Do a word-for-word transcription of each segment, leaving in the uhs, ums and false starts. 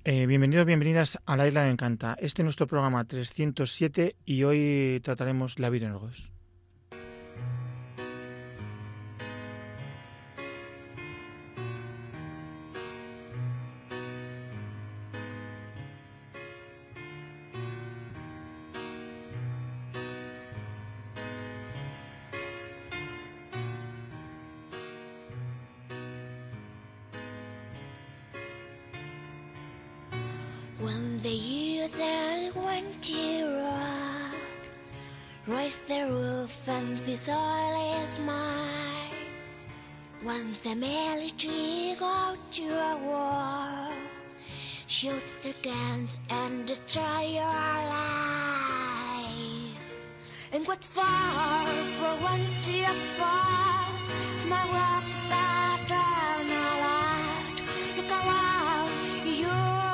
Eh, bienvenidos, bienvenidas a La Isla de Encanta. Este es nuestro programa trescientos siete y hoy trataremos la vida en Burgos. When the years are twenty rock, raise the roof and the soil is mine. When the military go to a war, shoot the guns and destroy your life. And what for, for one to fall, small rocks that are not out. Look around, you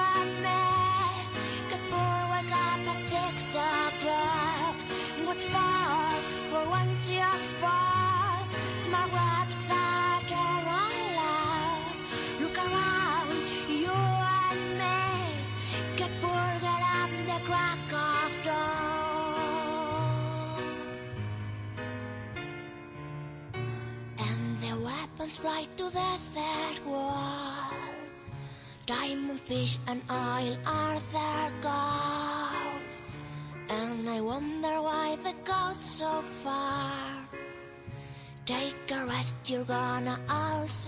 six o'clock. What for? For one to fall. Small webs that are allowed. Look around, you and me. Get bored, get up the crack of dawn. And the weapons fly to the third wall. Diamond, fish and oil are their goals. And I wonder why they go so far. Take a rest, you're gonna also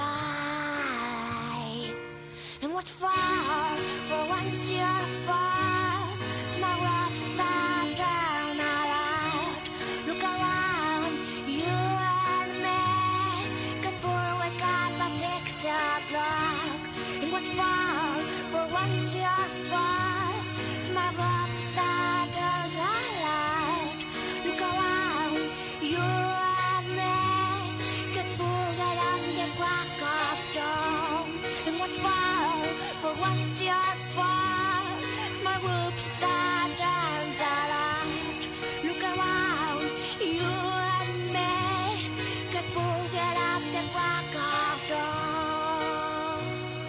die. And what for? For one to fall. Small rocks that drown allowed. Look around, you and me. Get bored, wake up at six o'clock. And what for? For one to fall. Small rocks that drown allowed. Look around, you and me. Get bored, get up the crack of dawn. And what for? For one to fall. Small rocks that drown allowed. Look around, you and me. Get bored, get up the crack of dawn.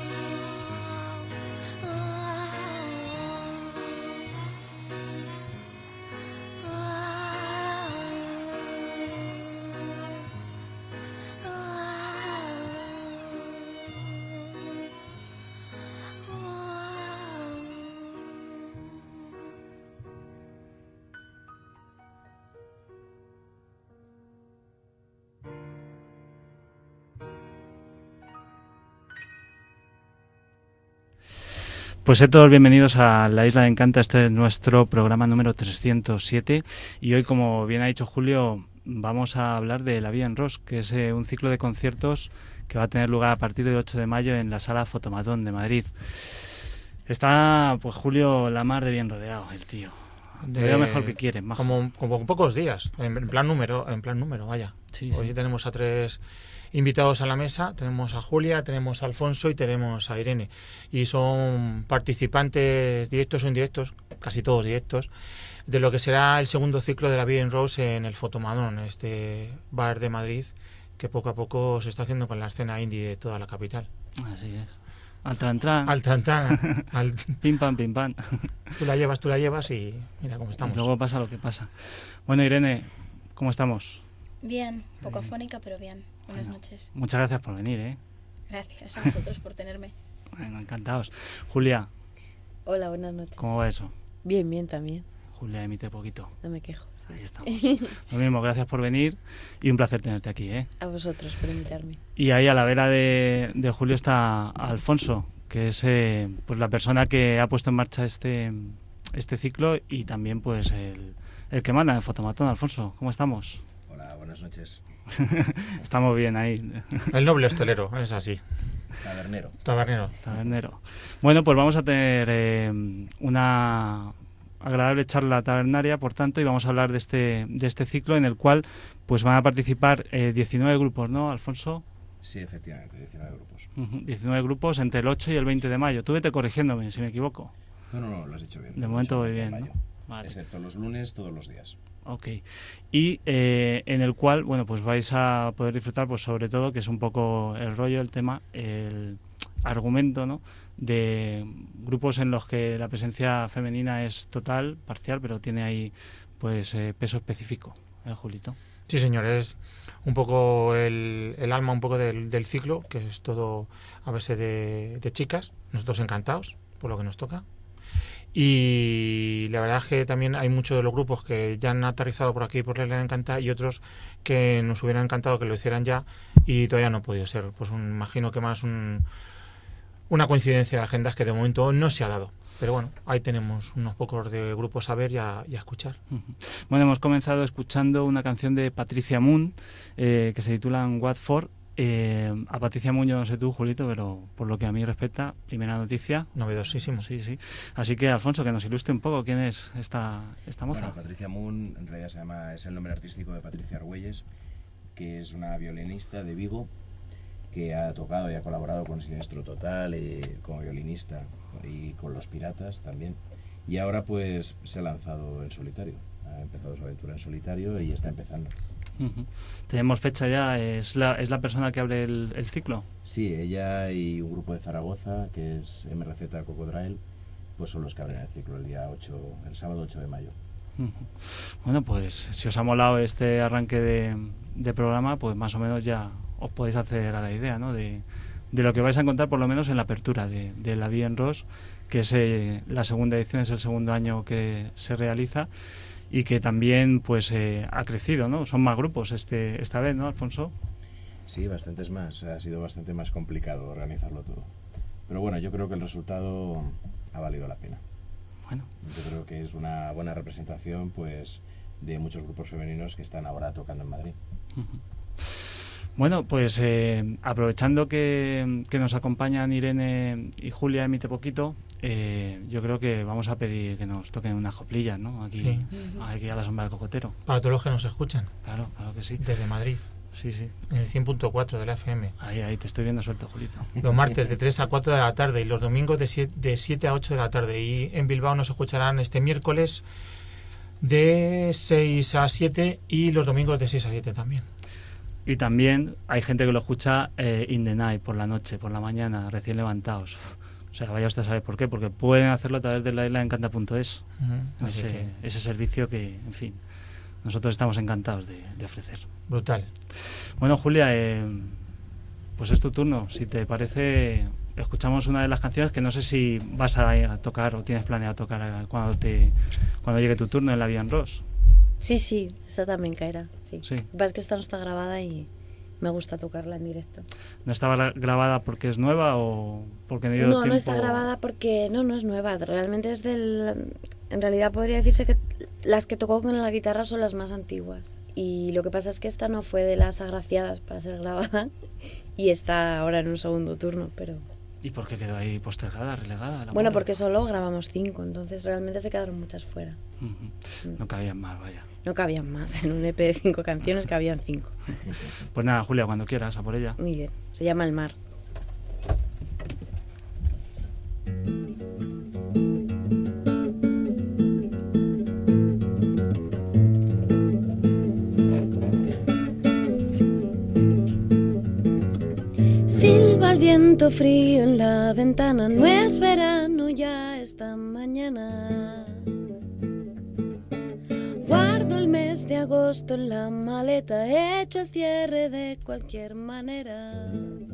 Pues a todos bienvenidos a La Isla de Encanta. Este es nuestro programa número trescientos siete y hoy, como bien ha dicho Julio, vamos a hablar de La Vida en Ros, que es eh, un ciclo de conciertos que va a tener lugar a partir del ocho de mayo en la Sala Fotomatón de Madrid. Está, pues Julio, la mar de bien rodeado, el tío. Te De- veo mejor que quiere, majo. Como, como pocos días, en, en plan número, en plan número, vaya. Sí, Hoy sí. tenemos a tres invitados a la mesa, tenemos a Julia, tenemos a Alfonso y tenemos a Irene. Y son participantes directos o indirectos, casi todos directos, de lo que será el segundo ciclo de La Vida en Rose en el Fotomatón, este bar de Madrid que poco a poco se está haciendo con la escena indie de toda la capital. Así es. Al tran tran, Al trantán, al, pim pam pim pam. tú la llevas, tú la llevas y mira cómo estamos. Y luego pasa lo que pasa. Bueno, Irene, ¿cómo estamos? Bien, poco afónica, pero bien. Buenas Bueno, noches. Muchas gracias por venir, ¿eh? Gracias a vosotros por tenerme. Bueno, encantados. Julia, Hola, buenas noches. ¿cómo va eso? Bien, bien también. Julia, emite poquito. No me quejo. Ahí estamos. Lo mismo, gracias por venir y un placer tenerte aquí, ¿eh? A vosotros por invitarme. Y ahí a la vera de, de Julio está Alfonso, que es eh, pues la persona que ha puesto en marcha este, este ciclo y también pues el, el que manda en Fotomatón. Alfonso, ¿cómo estamos? Hola, buenas noches. Estamos bien ahí, El noble hostelero, es así. Tabernero. Tabernero. tabernero. Bueno, pues vamos a tener eh, una agradable charla tabernaria, por tanto, y vamos a hablar de este, de este ciclo en el cual pues van a participar eh, diecinueve grupos, ¿no, Alfonso? Sí, efectivamente, diecinueve grupos. Uh-huh, diecinueve grupos entre el ocho y el veinte de mayo. Tú vete corrigiéndome si me equivoco. No, no, no, lo has hecho bien. De momento voy bien, Mayo. ¿no? Vale. Excepto los lunes, todos los días. Ok. Y eh, en el cual, bueno, pues vais a poder disfrutar, pues sobre todo, que es un poco el rollo, el tema, el, argumento, ¿no?, de grupos en los que la presencia femenina es total, parcial, pero tiene ahí pues eh, peso específico, ¿eh, Julito? Sí, señor, es un poco el, el alma un poco del, del ciclo, que es todo a base de, de chicas, nosotros encantados por lo que nos toca. Y la verdad es que también hay muchos de los grupos que ya han aterrizado por aquí por la Isla de Encanta y otros que nos hubieran encantado que lo hicieran ya y todavía no ha podido ser. Pues un, imagino que más un, una coincidencia de agendas que de momento no se ha dado. Pero bueno, ahí tenemos unos pocos de grupos a ver y a, y a escuchar. Bueno, hemos comenzado escuchando una canción de Patricia Moon eh, que se titula What For. Eh, a Patricia Moon yo no sé tú, Julito, pero por lo que a mí respecta, primera noticia. Novedosísimo. Sí, sí. Así que, Alfonso, que nos ilustre un poco quién es esta, esta moza. Bueno, Patricia Moon en realidad se llama, es el nombre artístico de Patricia Argüelles, que es una violinista de Vigo que ha tocado y ha colaborado con Siniestro Total eh, como violinista y con Los Piratas también. Y ahora pues se ha lanzado en solitario, ha empezado su aventura en solitario y está empezando. Uh-huh. Tenemos fecha ya, ¿es la, es la persona que abre el, el ciclo? Sí, ella y un grupo de Zaragoza, que es M R Z Cocodrile, pues son los que abren el ciclo el día ocho, el sábado ocho de mayo. Uh-huh. Bueno, pues si os ha molado este arranque de, de programa, pues más o menos ya os podéis hacer a la idea, ¿no?, de, de lo que vais a encontrar por lo menos en la apertura de, de la Vie en Rose, que es eh, la segunda edición, es el segundo año que se realiza y que también pues eh, ha crecido, ¿no? Son más grupos este esta vez, ¿no, Alfonso? Sí, bastantes más, ha sido bastante más complicado organizarlo todo. Pero bueno, yo creo que el resultado ha valido la pena. Bueno. Yo creo que es una buena representación pues de muchos grupos femeninos que están ahora tocando en Madrid. Uh-huh. Bueno, pues eh, aprovechando que, que nos acompañan Irene y Julia Emite Poquito, eh, yo creo que vamos a pedir que nos toquen unas coplillas, ¿no? Aquí, Sí. aquí a la sombra del cocotero. Para todos los que nos escuchan, Claro, claro que sí. desde Madrid, Sí, sí. en el cien punto cuatro de la F M. Ahí, ahí, te estoy viendo suelto, Julito. Los martes de tres a cuatro de la tarde y los domingos de siete, de siete a ocho de la tarde. Y en Bilbao nos escucharán este miércoles de seis a siete y los domingos de seis a siete también. Y también hay gente que lo escucha eh, in the night, por la noche, por la mañana, recién levantados. O sea, vaya usted a saber por qué, porque pueden hacerlo a través de la isla encanta punto es. Uh-huh. Así Ese, que, ese servicio que, en fin, nosotros estamos encantados de, de ofrecer. brutal. Bueno, Julia, eh, pues es tu turno. Si te parece, escuchamos una de las canciones que no sé si vas a, a tocar o tienes planeado tocar a- cuando te cuando llegue tu turno en la Vie en Rose. Sí, sí, esa también caerá. Sí. Sí. Lo que pasa es que esta no está grabada y me gusta tocarla en directo. ¿No estaba gra- grabada porque es nueva o porque no dio No, tiempo? no está grabada porque no, no es nueva. Realmente es del... En realidad podría decirse que las que tocó con la guitarra son las más antiguas. Y lo que pasa es que esta no fue de las agraciadas para ser grabada y está ahora en un segundo turno, pero... ¿Y por qué quedó ahí postergada, relegada? la Bueno, pobre? porque solo grabamos cinco, entonces realmente se quedaron muchas fuera. Ujú. No cabían más, vaya. No cabían más. En un E P de cinco canciones cabían cinco. Pues nada, Julia, cuando quieras, a por ella. Muy bien. Se llama El Mar. Silba el viento frío en la ventana, no es verano ya esta mañana. Guardo el mes de agosto en la maleta, he hecho el cierre de cualquier manera.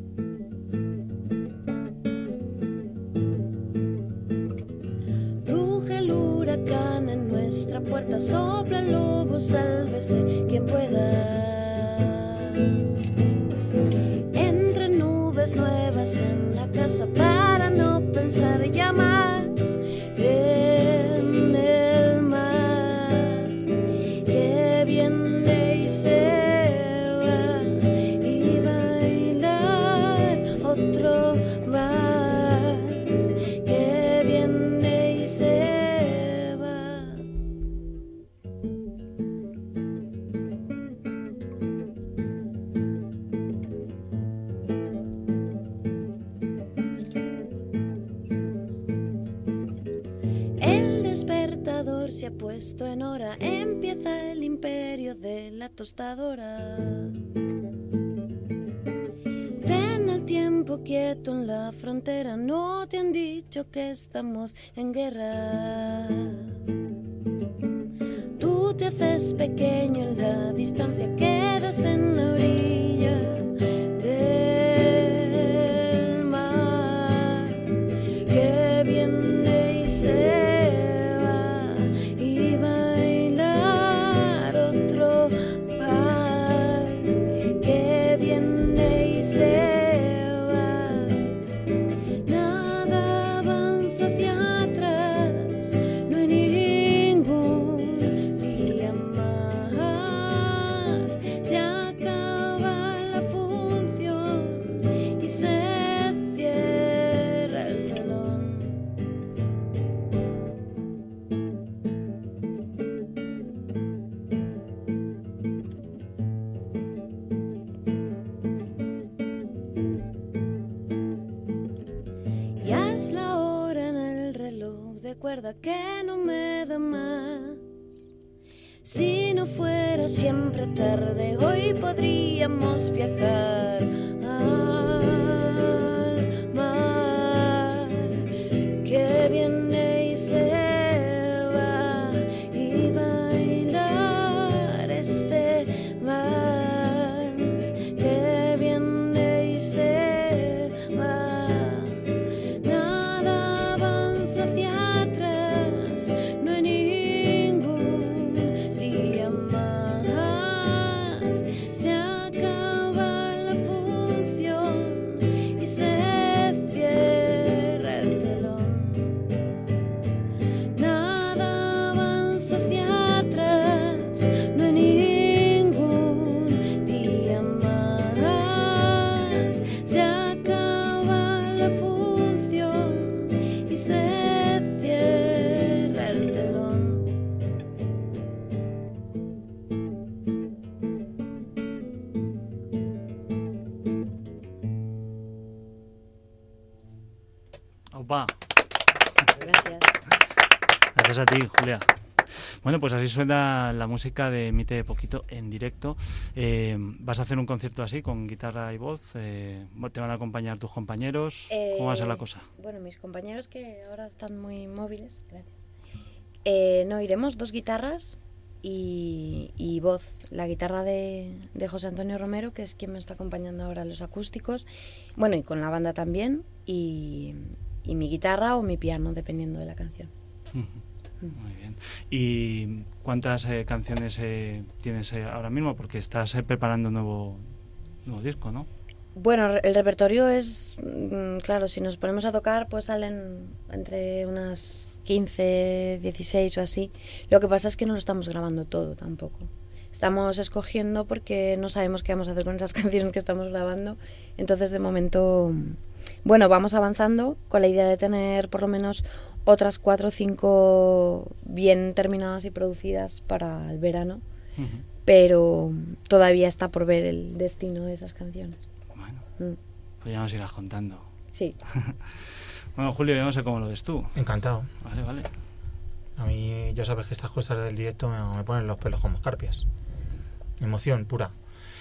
Ruge el huracán en nuestra puerta, sopla el lobo, sálvese quien pueda. Entre nubes nuevas en la casa para no pensar ya más en el mar que viene y se va, y bailar otro vals que viene y se va. El despertador se ha puesto en hora, empieza el imperio de la tostadora. Ten el tiempo quieto en la frontera, no te han dicho que estamos en guerra. Tú te haces pequeño en la distancia, quedas en la orilla del mar, que viene y se va, y bailar otro vals, que viene y se va. Nada avanza hacia atrás, no hay ningún día más. Se acaba la función y se cierra el telón. Ya es la hora en el reloj de cuerda que no me da más. Si no fuera siempre tarde, hoy podríamos viajar al mar, que viene y se va, y bailar este vals, que viene y se va. Nada avanza hacia atrás, no hay ningún día más. Se acaba la función y se cierra el telón. Nada avanza hacia atrás, no hay ningún día más. Se acaba la función y se cierra el telón. Opa, Gracias. gracias a ti, Julia. Bueno, pues así suena la música de Emite Poquito en directo. Eh, ¿Vas a hacer un concierto así, con guitarra y voz? Eh, ¿Te van a acompañar tus compañeros? ¿Cómo va a ser la Eh, cosa? Bueno, mis compañeros que ahora están muy móviles, gracias. Eh, no, iremos dos guitarras y, y voz. La guitarra de, de José Antonio Romero, que es quien me está acompañando ahora en los acústicos. Bueno, y con la banda también. Y, y mi guitarra o mi piano, dependiendo de la canción. Ujú. Muy bien. ¿Y cuántas eh, canciones eh, tienes eh, ahora mismo? Porque estás eh, preparando un nuevo, nuevo disco, ¿no? Bueno, el repertorio es, mm, claro, si nos ponemos a tocar, pues salen entre unas quince, dieciséis o así. Lo que pasa es que no lo estamos grabando todo tampoco. Estamos escogiendo porque no sabemos qué vamos a hacer con esas canciones que estamos grabando. Entonces, de momento, bueno, vamos avanzando con la idea de tener por lo menos otras cuatro o cinco bien terminadas y producidas para el verano. Ujú. Pero todavía está por ver el destino de esas canciones. Bueno, Mm, pues ya nos irás contando. Sí. Bueno, Julio, yo no sé cómo lo ves tú. Encantado. Vale, vale. A mí ya sabes que estas cosas del directo me, me ponen los pelos como escarpias. Emoción pura.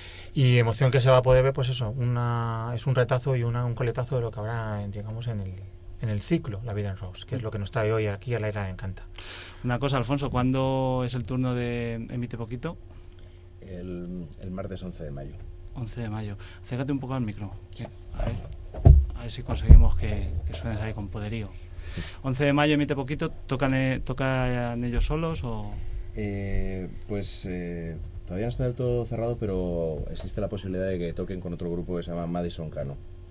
Y emoción que se va a poder ver, pues eso, una, es un retazo y una, un coletazo de lo que habrá, digamos, en el, en el ciclo La Vida en Rose, que es lo que nos trae hoy aquí a la Isla de Encanta. Una cosa, Alfonso, ¿cuándo es el turno de Emite Poquito? El, el martes once de mayo. once de mayo. Acércate un poco al micro. que- A ver, a ver si conseguimos que, que suenes ahí con poderío. once de mayo, Emite Poquito. ¿Tocan, eh, ¿Tocan ellos solos o...? Eh, pues eh, todavía no está del todo cerrado, pero existe la posibilidad de que toquen con otro grupo que se llama Madison Cano,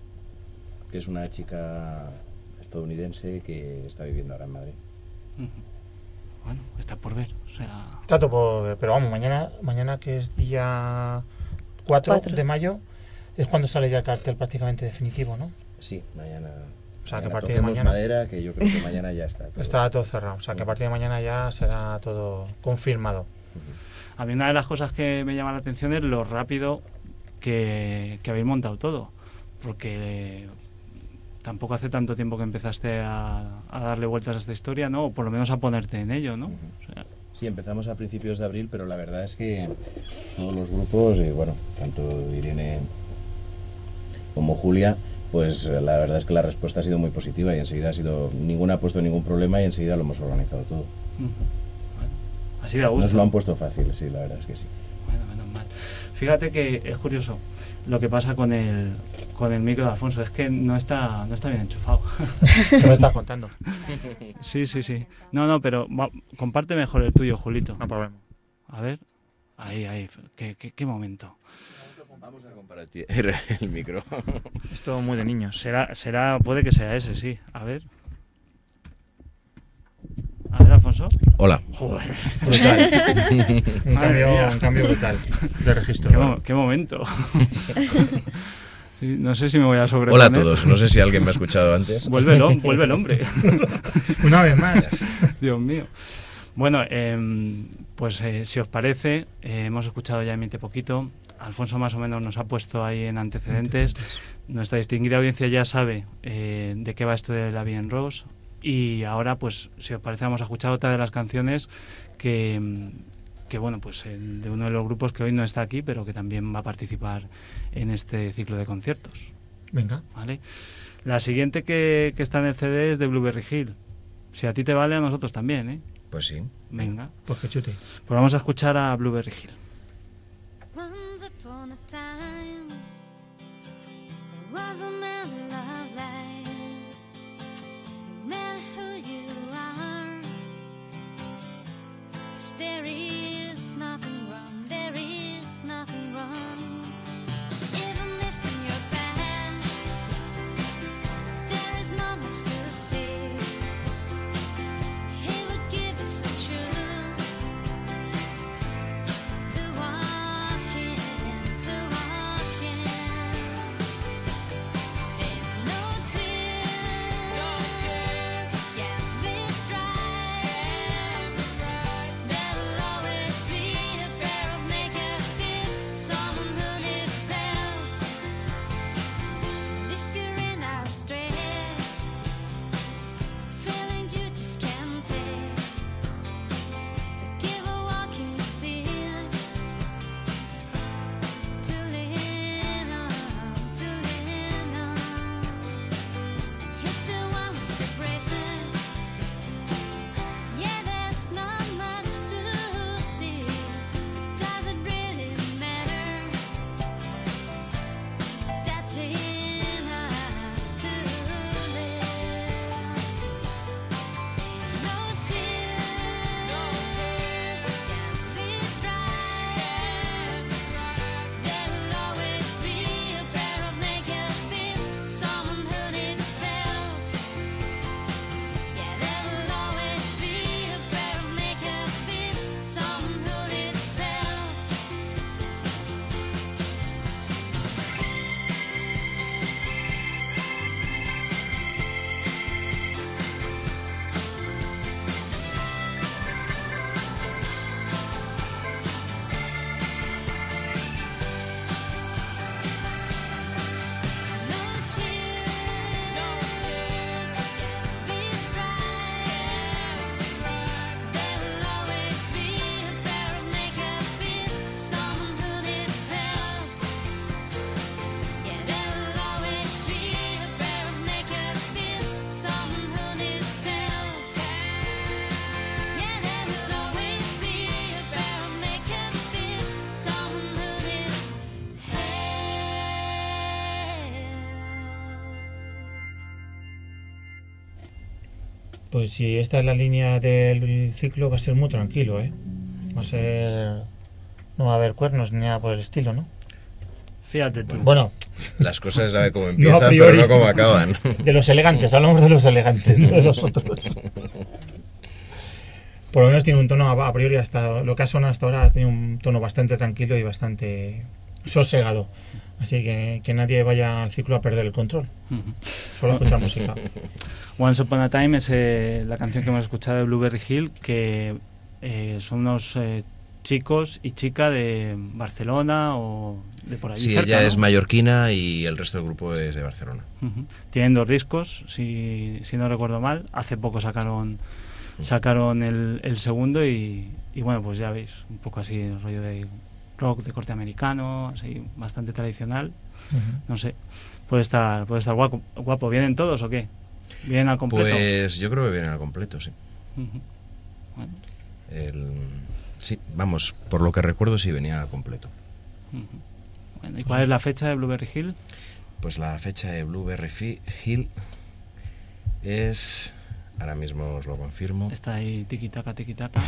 que es una chica estadounidense que está viviendo ahora en Madrid. Ujú. Bueno, está por ver. O sea, Trato por, pero vamos, mañana, mañana que es día cuatro Cuatro. de mayo, es cuando sale ya el cartel prácticamente definitivo, ¿no? Sí, mañana. O sea, que a mañana partir de toquemos mañana- madera, que yo creo que mañana ya está. todo. Está todo cerrado, o sea que a partir de mañana ya será todo confirmado. a mí una de las cosas que me llama la atención es lo rápido que, que habéis montado todo. Porque tampoco hace tanto tiempo que empezaste a, a darle vueltas a esta historia, ¿no? O por lo menos a ponerte en ello, ¿no? Ujú. O sea, Sí, empezamos a principios de abril, pero la verdad es que todos los grupos, eh, bueno, tanto Irene como Julia, pues la verdad es que la respuesta ha sido muy positiva y enseguida ha sido, ninguna ha puesto ningún problema y enseguida lo hemos organizado todo. Uh-huh. Bueno, así de gusto. Nos lo han puesto fácil, sí, la verdad es que sí. Bueno, menos mal. Fíjate que es curioso lo que pasa con el con el micro de Alfonso, es que no está no está bien enchufado. ¿Qué me estás contando? Sí, sí, sí. No, no, pero va, comparte mejor el tuyo, Julito. No problema. A ver. Ahí, ahí. ¿Qué, qué, qué momento? Vamos a compartir el micro. Esto muy de niños. Será, será, puede que sea ese, sí. A ver. A ver, Alfonso. Hola. Joder. Brutal. un, Madre cambio, mía. un cambio brutal de registro. Qué, mo- qué momento. Sí, no sé si me voy a sobreponer. Hola a todos, no sé si alguien me ha escuchado antes. Vuelve el, hom- vuelve el hombre. Una vez más. Dios mío. Bueno, eh, pues eh, si os parece, eh, hemos escuchado ya Miente Poquito. Alfonso más o menos nos ha puesto ahí en antecedentes. Nuestra distinguida audiencia ya sabe eh, de qué va esto de La Vie en Rose. Y ahora, pues, si os parece, vamos a escuchar otra de las canciones que, que bueno, pues eh, de uno de los grupos que hoy no está aquí, pero que también va a participar en este ciclo de conciertos. Venga. ¿Vale? La siguiente que, que está en el C D es de Blueberry Hill. Si a ti te vale, a nosotros también, ¿eh? Pues sí. Venga. Pues que chute. Pues vamos a escuchar a Blueberry Hill. Once upon a time, there was a man in love life. No matter who you are, there is nothing wrong, there is nothing wrong. Even if in your past, there is not much to see, he would give you some shoes to walk in, to walk in. Ain't no tears, no tears, yeah, it's right. There will always be a pair of naked feet, someone who needs help. And if you're in our stress, feelings you just can't take, give a walking stick to lean on, to lean on. He's the one with the braces. Yeah, there's not much to see. Does it really matter? That's enough to live. No tears, no tears, yeah, it's right. There will always be a pair of naked feet, someone who needs help. Yeah, there will always be a pair of naked feet, someone who needs help. No tears, no tears, yeah, it's right. There will always be a pair of naked feet, someone who needs help. Yeah, there will always be a pair of naked feet, someone who needs help. Yeah, there will always be a pair of naked feet, someone who needs help. Pues si esta es la línea del ciclo, va a ser muy tranquilo, ¿eh? Va a ser... No va a haber cuernos ni nada por el estilo, ¿no? Fíjate tú. Bueno, Las cosas sabe cómo No, a empiezan, priori. pero no cómo acaban. de los elegantes, hablamos de los elegantes, no de los otros. Por lo menos tiene un tono, a a priori, hasta lo que ha sonado hasta ahora, tiene un tono bastante tranquilo y bastante sosegado. Así que que nadie vaya al ciclo a perder el control, Ujú. solo a escuchar música. Once Upon a Time es eh, la canción que hemos escuchado de Blueberry Hill, que eh, son unos eh, chicos y chica de Barcelona o de por ahí Sí, cerca, ella ¿no? es mallorquina y el resto del grupo es de Barcelona. Ujú. Tienen dos discos, si, si no recuerdo mal. Hace poco sacaron sacaron el, el segundo y, y bueno, pues ya veis, un poco así el rollo de rock de corte americano, así bastante tradicional. Ujú. No sé, puede estar, puede estar guapo, guapo. ¿Vienen todos o qué? ¿Vienen al completo? Pues yo creo que vienen al completo, sí. Uh-huh. Bueno. El, sí, vamos, por lo que recuerdo sí venían al completo. Uh-huh. Bueno, ¿y cuál es la fecha de Blueberry Hill? Pues la fecha de Blueberry Hill es... Ahora mismo os lo confirmo. Está ahí tiquitaca, tiquitaca.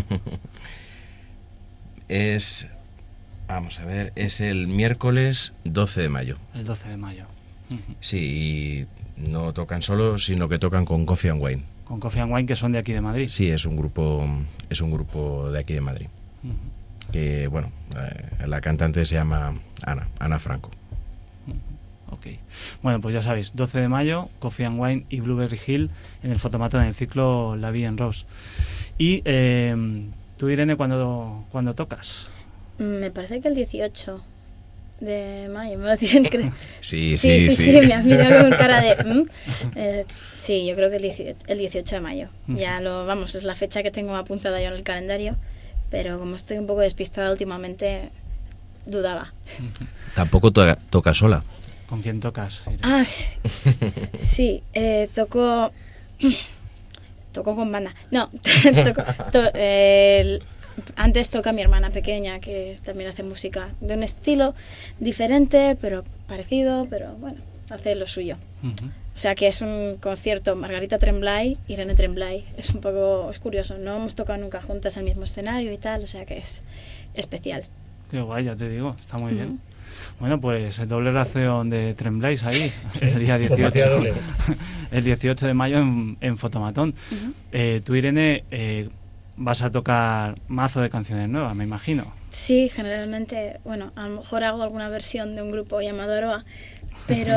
Es... Vamos a ver, es el miércoles doce de mayo. El doce de mayo. Uh-huh. Sí, y no tocan solo, sino que tocan con Coffee and Wine. Con Coffee and Wine, que son de aquí de Madrid. Sí, es un grupo, es un grupo de aquí de Madrid. Uh-huh. Que, bueno, eh, la cantante se llama Ana, Ana Franco. Uh-huh. Ok. Bueno, pues ya sabéis, doce de mayo, Coffee and Wine y Blueberry Hill en el fotomatón en el ciclo La Vie en Rose. Y eh, tú, Irene, ¿cuándo, ¿cuándo tocas? Me parece que el dieciocho de mayo, me lo tienen que... Sí, sí, sí, sí, sí. sí, me has mirado con cara de... ¿Mm? Eh, sí, yo creo que el dieciocho, el dieciocho de mayo. Ya lo, vamos, es la fecha que tengo apuntada yo en el calendario, pero como estoy un poco despistada últimamente, dudaba. Tampoco to toca sola. ¿Con quién tocas, Irene? Ah, sí, sí eh, toco... Toco con banda. No, toco... To, eh, el, Antes toca mi hermana pequeña, que también hace música de un estilo diferente, pero parecido, pero bueno, hace lo suyo. Uh-huh. O sea que es un concierto Margarita Tremblay, Irene Tremblay. Es un poco, es curioso, no hemos tocado nunca juntas en el mismo escenario y tal, o sea que es especial. Qué guay, ya te digo, está muy Uh-huh. bien. Bueno, pues el doble ración de Tremblays ahí, el día dieciocho, el dieciocho de mayo en, en Fotomatón. Uh-huh. eh, tú, Irene, eh, vas a tocar mazo de canciones nuevas, me imagino. Sí, generalmente, bueno, a lo mejor hago alguna versión de un grupo llamado Aroa, pero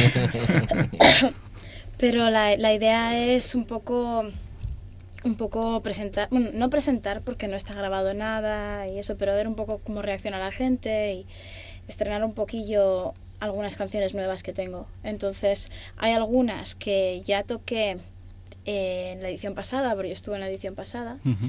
pero la, la idea es un poco un poco presentar, bueno, no presentar porque no está grabado nada y eso, pero ver un poco cómo reacciona la gente y estrenar un poquillo algunas canciones nuevas que tengo. Entonces, hay algunas que ya toqué en la edición pasada, porque yo estuve en la edición pasada, Uh-huh.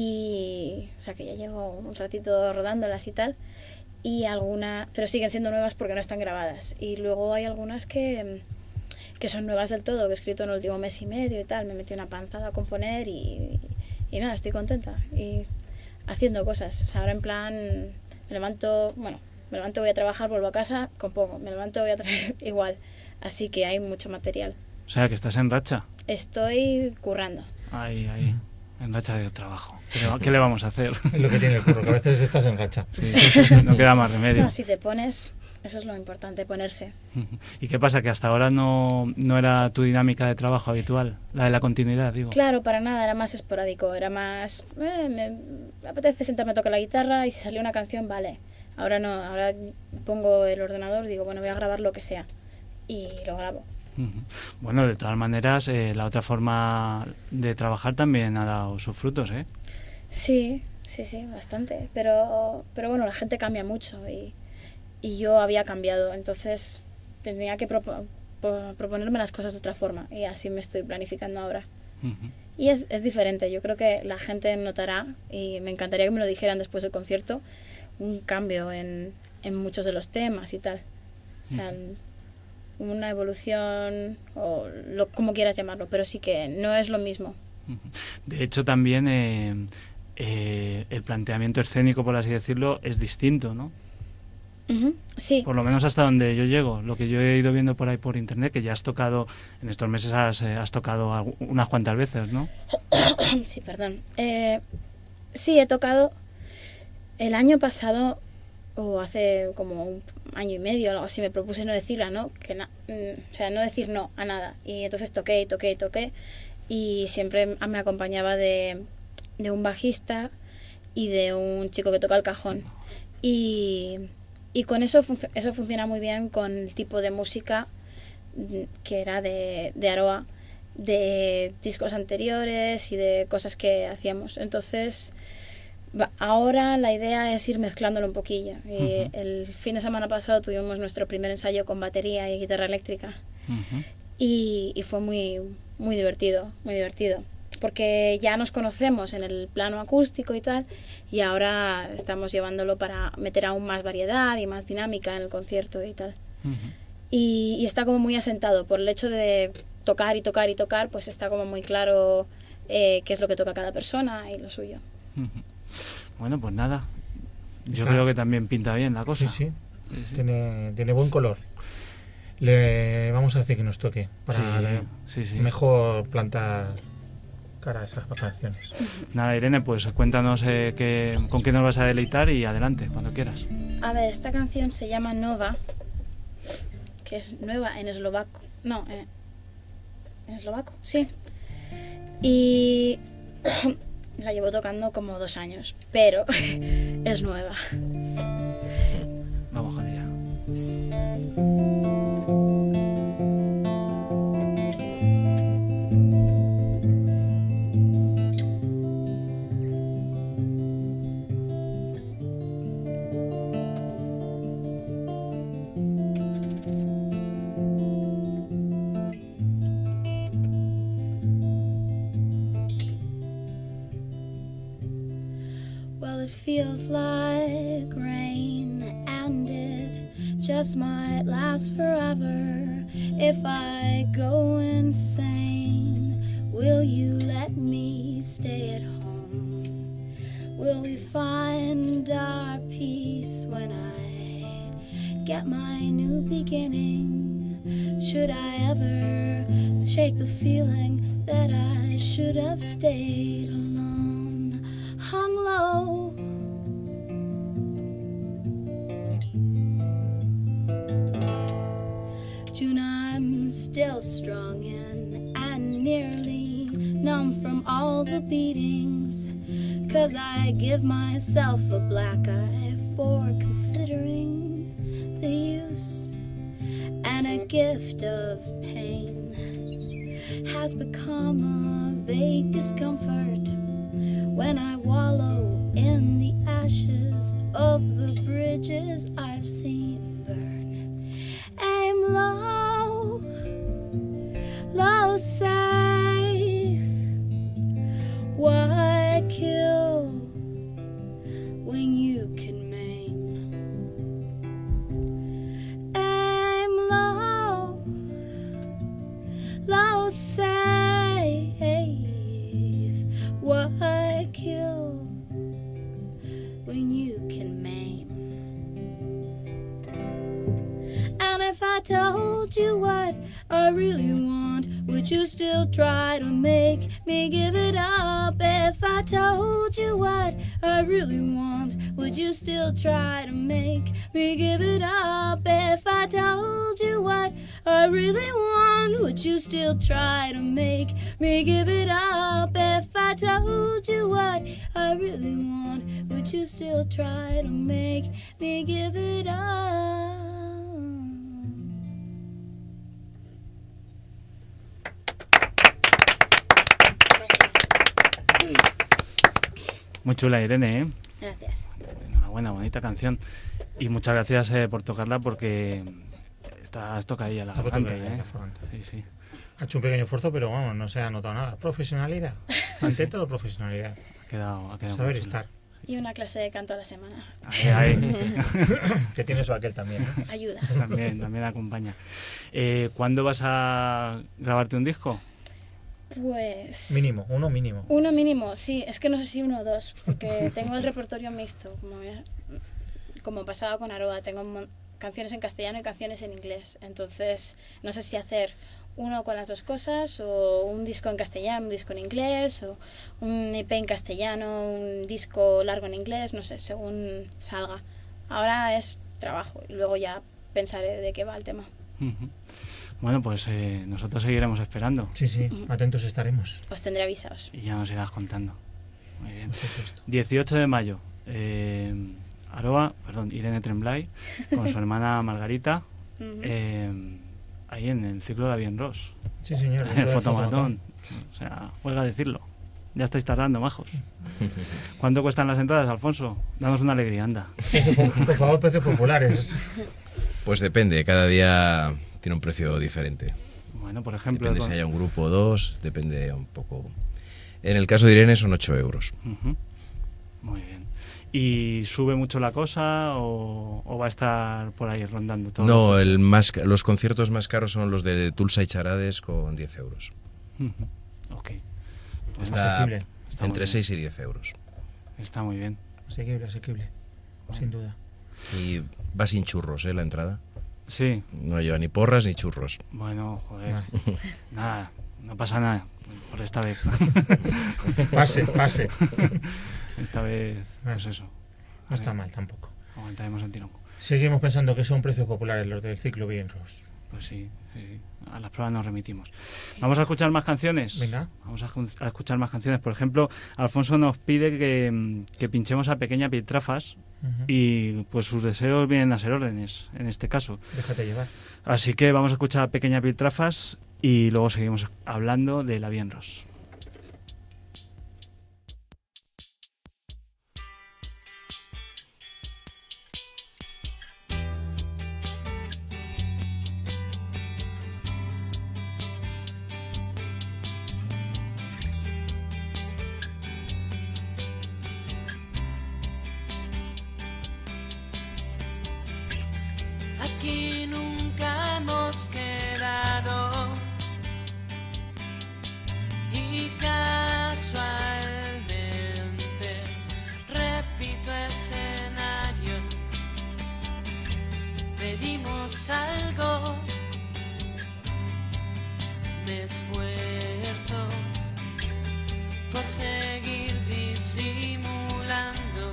y o sea que ya llevo un ratito rodándolas y tal, y algunas, pero siguen siendo nuevas porque no están grabadas, y luego hay algunas que, que son nuevas del todo, que he escrito en el último mes y medio y tal, me metí una panzada a componer y, y nada, estoy contenta y haciendo cosas. O sea, ahora en plan me levanto, bueno, me levanto, voy a trabajar, vuelvo a casa, compongo, me levanto, voy a trabajar, igual, así que hay mucho material. O sea, que estás en racha. Estoy currando. Ahí, ahí, en racha de trabajo. ¿Qué le, ¿Qué le vamos a hacer? Es lo que tiene el curro, que a veces estás en racha. Sí, no queda más remedio. No, si te pones, eso es lo importante, ponerse. ¿Y qué pasa? ¿Que hasta ahora no, no era tu dinámica de trabajo habitual? La de la continuidad, digo. Claro, para nada, era más esporádico, era más... Eh, me, me apetece sentarme a tocar la guitarra y si salió una canción, vale. Ahora no, ahora pongo el ordenador, digo, bueno, voy a grabar lo que sea y lo grabo. Bueno, de todas maneras, eh, la otra forma de trabajar también ha dado sus frutos, ¿eh? Sí, sí, sí, bastante. Pero, pero bueno, la gente cambia mucho y, y yo había cambiado, entonces tenía que propo- pro- proponerme las cosas de otra forma y así me estoy planificando ahora. Uh-huh. Y es, es diferente, yo creo que la gente notará, y me encantaría que me lo dijeran después del concierto, un cambio en, en muchos de los temas y tal. O sea, uh-huh. una evolución, o lo, como quieras llamarlo, pero sí que no es lo mismo. De hecho, también eh, eh, el planteamiento escénico, por así decirlo, es distinto, ¿no? Uh-huh. Sí. Por lo menos hasta donde yo llego, lo que yo he ido viendo por ahí por internet, que ya has tocado, en estos meses has, eh, has tocado unas cuantas veces, ¿no? Sí, perdón. Eh, sí, he tocado el año pasado, o hace como un año y medio, algo así, me propuse no decir a no, que na- o sea, no decir no a nada. Y entonces toqué y toqué y toqué, y siempre me acompañaba de, de un bajista y de un chico que toca el cajón. Y, y con eso, func- eso funciona muy bien con el tipo de música que era de, de Aroa, de discos anteriores y de cosas que hacíamos. Entonces, va, ahora la idea es ir mezclándolo un poquillo. Y Uh-huh. el fin de semana pasado tuvimos nuestro primer ensayo con batería y guitarra eléctrica. Uh-huh. Y, y fue muy, muy divertido, muy divertido. Porque ya nos conocemos en el plano acústico y tal, y ahora estamos llevándolo para meter aún más variedad y más dinámica en el concierto y tal. Uh-huh. y, y está como muy asentado por el hecho de tocar y tocar y tocar, pues está como muy claro eh, qué es lo que toca cada persona y lo suyo. Bueno, pues nada, yo Está. creo que también pinta bien la cosa. Sí, sí. Tiene, tiene buen color. Le vamos a decir que nos toque para Sí, le- sí, sí. mejor plantar cara a esas canciones. Nada, Irene, pues cuéntanos eh, qué- con qué nos vas a deleitar y adelante, cuando quieras. A ver, esta canción se llama Nova, que es nueva en eslovaco. No, eh, en eslovaco, sí. Y la llevo tocando como dos años, pero es nueva. Vamos con ella. Well, it feels like rain, and it just might last forever. If I go insane, will you let me stay at home? Will we find our peace when I get my new beginning? Should I ever shake the feeling that I should have stayed alone, hung low? June, I'm still strong and, and nearly numb from all the beatings, 'cause I give myself a black eye for considering the use, and a gift of pain has become a vague discomfort when I wallow in the ashes of the bridges I've seen burn. Aim low, low, safe. Why kill when you can maim? Aim low, low, safe. Why kill when you can maim? And if I told you what I really want, would you still try to make me give it up? If I told you what I really want, would you still try to make me give it up? If I told you what I really want, would you still try to make me give it up? If I told you what I really want, would you still try to make me give it up? Muy chula, Irene, ¿eh? Gracias. Enhorabuena, bonita canción. Y muchas gracias eh, por tocarla porque estás tocadilla la Está garganta, tocadilla ¿eh? la garganta. Sí, sí. Ha hecho un pequeño esfuerzo, pero vamos, no se ha notado nada. Profesionalidad. Ante todo, profesionalidad. Ha quedado, ha quedado Saber muy chula. estar. Y una clase de canto a la semana. Ahí, ahí. Que tiene su aquel también. ¿eh? Ayuda. también, también acompaña. Eh, ¿Cuándo vas a grabarte un disco? Pues... Mínimo, uno mínimo. Uno mínimo, sí. Es que no sé si uno o dos, porque tengo el repertorio mixto. Como, ya- como pasaba con Aroa, tengo mon- canciones en castellano y canciones en inglés. Entonces, no sé si hacer uno con las dos cosas, o un disco en castellano, un disco en inglés, o un E P en castellano, un disco largo en inglés, no sé, según salga. Ahora es trabajo y luego ya pensaré de qué va el tema. Ujú. Bueno, pues eh, nosotros seguiremos esperando Sí, sí, atentos estaremos. Os tendré avisados. y ya nos irás contando. Muy bien. Por supuesto. dieciocho de mayo, eh, Aroa, perdón, Irene Tremblay, con su hermana Margarita, Ujú. eh, ahí en el ciclo de la Bien Ross, Sí, señor. en el fotomatón. O sea, huelga decirlo. Ya estáis tardando, majos. ¿Cuánto cuestan las entradas, Alfonso? Danos una alegría, anda. Por, por favor, precios populares. Pues depende, cada día tiene un precio diferente. Bueno, por ejemplo... Depende con- si haya un grupo o dos, depende un poco. En el caso de Irene son ocho euros. Ujú. Muy bien. ¿Y sube mucho la cosa o, o va a estar por ahí rondando todo? No, el más, los conciertos más caros son los de Tulsa y Charades con diez euros. Ok. Está Asequible. Está muy entre bien. seis y diez euros. Está muy bien. Asequible, asequible. Sin duda. Y va sin churros, ¿eh? La entrada. Sí. No lleva ni porras ni churros. Bueno, joder. Ah. Nada, no pasa nada por esta vez. Pase, pase. Esta vez, pues eso. No está mal tampoco. Aguantaremos el tirón. Seguimos pensando que son precios populares los del ciclo Bien Ross. Pues sí, sí, sí. A las pruebas nos remitimos. Vamos a escuchar más canciones. Venga. Vamos a, jun- a escuchar más canciones. Por ejemplo, Alfonso nos pide que, mm, que pinchemos a Pequeña Piltrafas Ujú. y pues sus deseos vienen a ser órdenes en este caso. Déjate llevar. Así que vamos a escuchar a Pequeña Piltrafas y luego seguimos hablando de la Bien Ross. Aquí nunca hemos quedado y casualmente repito escenario. Pedimos algo, me esfuerzo por seguir disimulando.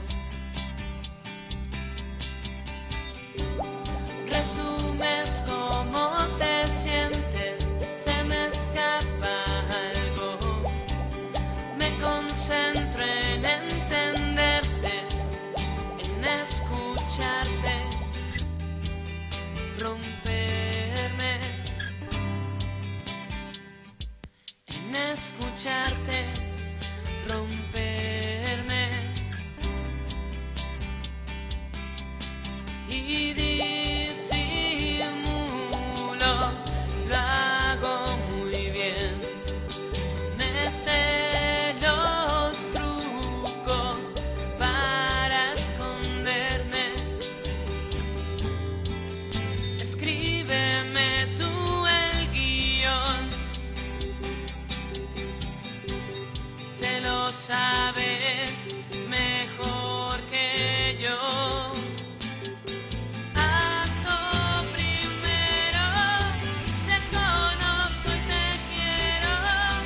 Resumes cómo te sientes, se me escapa algo. Me concentro en entenderte, en escucharte, romperme, en escucharte, romperme y disimulo, lo hago muy bien, me sé los trucos para esconderme. Escríbeme tú el guión, te lo sabes mejor que yo. Acto primero, te conozco y te quiero.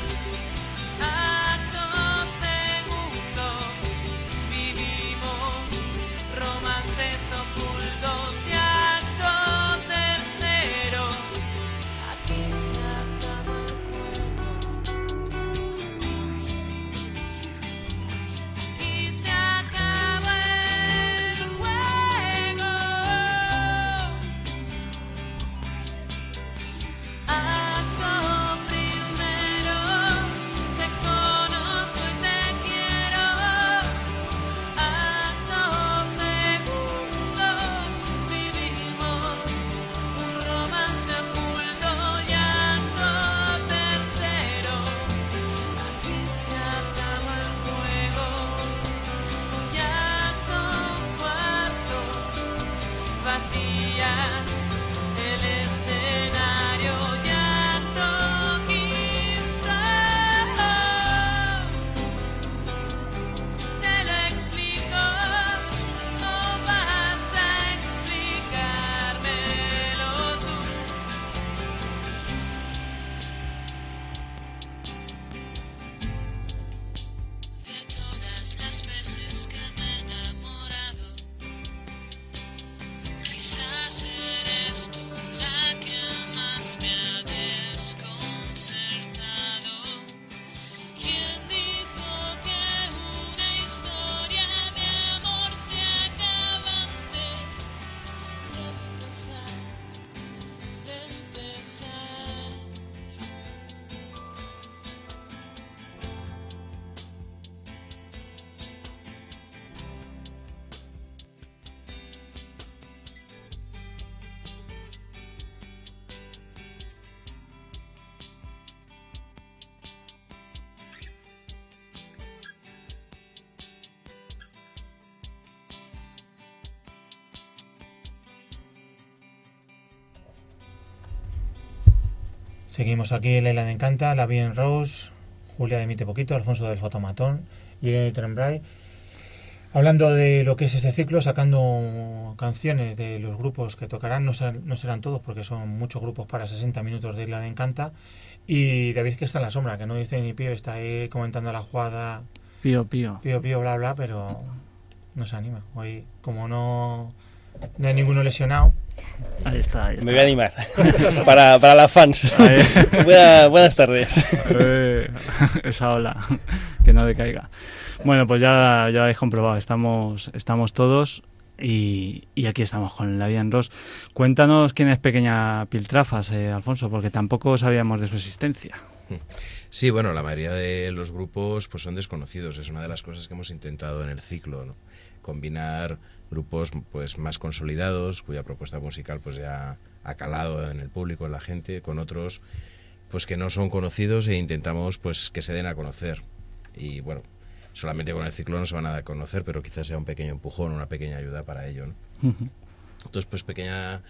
Acto segundo, vivimos romances ocultos. Y acto tercero, aquí se acaba el juego. Seguimos aquí Leila de Encanta, La Bien Rose, Julia de Mite Poquito, Alfonso del Fotomatón y Irene Trembray. Hablando de lo que es ese ciclo, sacando canciones de los grupos que tocarán, no, ser, no serán todos porque son muchos grupos para sesenta minutos de Isla de Encanta. Y David, que está en la sombra, que no dice ni pío, está ahí comentando la jugada. Pío, pío. Pío, pío, bla, bla, pero no se anima. Hoy, como no, no hay ninguno lesionado. Ahí está, ahí está. Me voy a animar. para, para las fans. Buena, buenas tardes. Eh, esa ola, que no decaiga. Bueno, pues ya, ya lo habéis comprobado, estamos, estamos todos y, y aquí estamos con La Bien Rose. Cuéntanos quién es Pequeña Piltrafas, eh, Alfonso, porque tampoco sabíamos de su existencia. Sí, bueno, la mayoría de los grupos pues son desconocidos. Es una de las cosas que hemos intentado en el ciclo, ¿no? Combinar grupos pues más consolidados, cuya propuesta musical pues ya ha calado en el público, en la gente, con otros pues que no son conocidos e intentamos pues que se den a conocer. Y bueno, solamente con el ciclo no se van a dar a conocer, pero quizás sea un pequeño empujón, una pequeña ayuda para ello, ¿no? Uh-huh. Entonces, pues Pequeña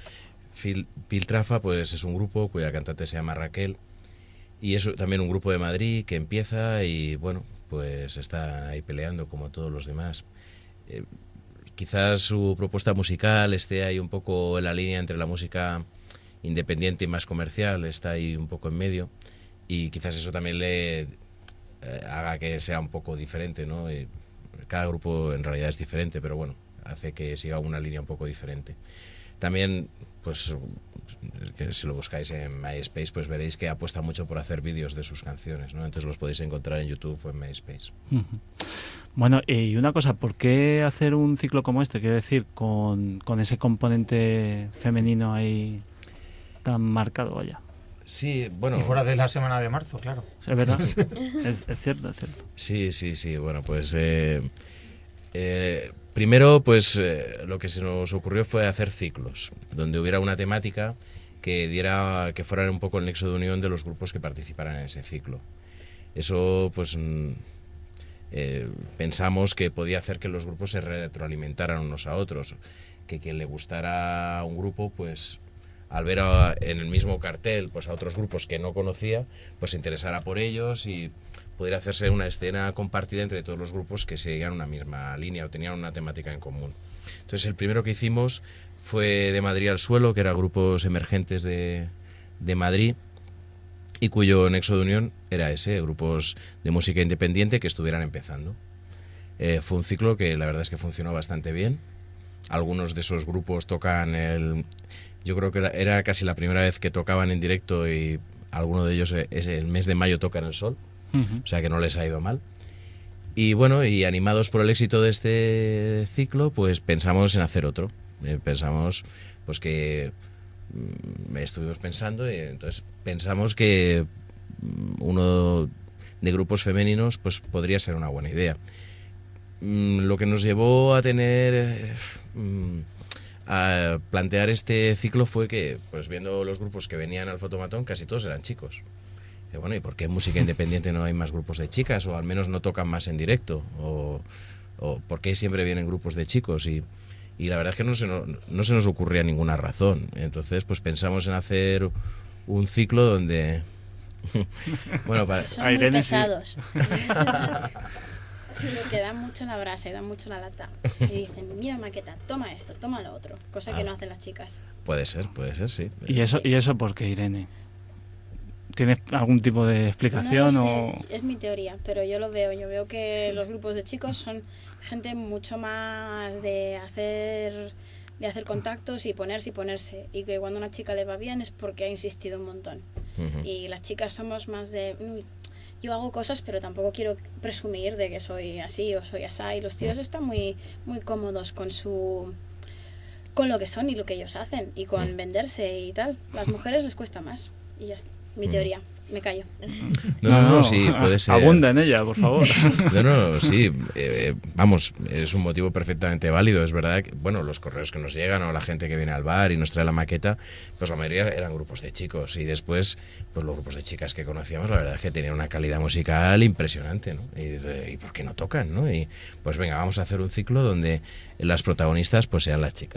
Piltrafa pues es un grupo cuya cantante se llama Raquel y es también un grupo de Madrid que empieza y bueno, pues está ahí peleando como todos los demás. Eh, quizás su propuesta musical esté ahí un poco en la línea entre la música independiente y más comercial, está ahí un poco en medio y quizás eso también le eh, haga que sea un poco diferente, ¿no? Y cada grupo en realidad es diferente, pero bueno, hace que siga una línea un poco diferente. También, pues, que si lo buscáis en MySpace, pues veréis que apuesta mucho por hacer vídeos de sus canciones, ¿no? Entonces los podéis encontrar en YouTube o en MySpace. Uh-huh. Bueno, y una cosa, ¿por qué hacer un ciclo como este? Quiero decir, con, con ese componente femenino ahí tan marcado, vaya. Sí, bueno... Y fuera de la semana de marzo, claro. Es verdad, es, es cierto, es cierto. Sí, sí, sí, bueno, pues... Eh, eh, primero, pues eh, lo que se nos ocurrió fue hacer ciclos, donde hubiera una temática que diera, que fuera un poco el nexo de unión de los grupos que participaran en ese ciclo. Eso, pues... Eh, pensamos que podía hacer que los grupos se retroalimentaran unos a otros, que quien le gustara un grupo, pues al ver a, en el mismo cartel pues a otros grupos que no conocía, pues se interesara por ellos y pudiera hacerse una escena compartida entre todos los grupos que seguían una misma línea o tenían una temática en común. Entonces el primero que hicimos fue De Madrid al Suelo, que era grupos emergentes de, de Madrid, y cuyo nexo de unión era ese, grupos de música independiente que estuvieran empezando. Eh, fue un ciclo que la verdad es que funcionó bastante bien. Algunos de esos grupos tocan el... Yo creo que era, era casi la primera vez que tocaban en directo y alguno de ellos es el mes de mayo toca en el Sol, uh-huh. O sea que no les ha ido mal. Y bueno, y animados por el éxito de este ciclo, pues pensamos en hacer otro. Eh, pensamos pues que... estuvimos pensando y entonces pensamos que uno de grupos femeninos pues podría ser una buena idea. Lo que nos llevó a tener a plantear este ciclo fue que pues viendo los grupos que venían al Fotomatón casi todos eran chicos. Y bueno, ¿y por qué en música independiente no hay más grupos de chicas o al menos no tocan más en directo? O, o ¿por qué siempre vienen grupos de chicos? Y Y la verdad es que no se, nos, no se nos ocurría ninguna razón. Entonces, pues pensamos en hacer un ciclo donde... bueno, para... Son muy Irene, pesados. sí. Lo que dan mucho la brasa y dan mucho la lata. Y dicen, mira maqueta, toma esto, toma lo otro. Cosa que Ah. no hacen las chicas. Puede ser, puede ser, sí. ¿Y eso, ¿Y eso por qué, Irene? ¿Tienes algún tipo de explicación? No lo o sé, es mi teoría, pero yo lo veo. Yo veo que los grupos de chicos son gente mucho más de hacer de hacer contactos y ponerse y ponerse. Y que cuando a una chica le va bien es porque ha insistido un montón. Uh-huh. Y las chicas somos más de... "Uy, yo hago cosas, pero tampoco quiero presumir de que soy así o soy así". Y los tíos están muy, muy cómodos con su... con lo que son y lo que ellos hacen. Y con venderse y tal. Las mujeres les cuesta más. Y ya está. Mi teoría. Me callo. No, no, no, sí, puede ser. Abunda en ella, por favor. No, no, sí, eh, vamos, es un motivo perfectamente válido. Es verdad que, bueno, los correos que nos llegan o la gente que viene al bar y nos trae la maqueta, pues la mayoría eran grupos de chicos y después, pues los grupos de chicas que conocíamos, la verdad es que tenían una calidad musical impresionante, ¿no? Y, y ¿por qué no tocan, no? Y pues venga, vamos a hacer un ciclo donde las protagonistas pues sean las chicas.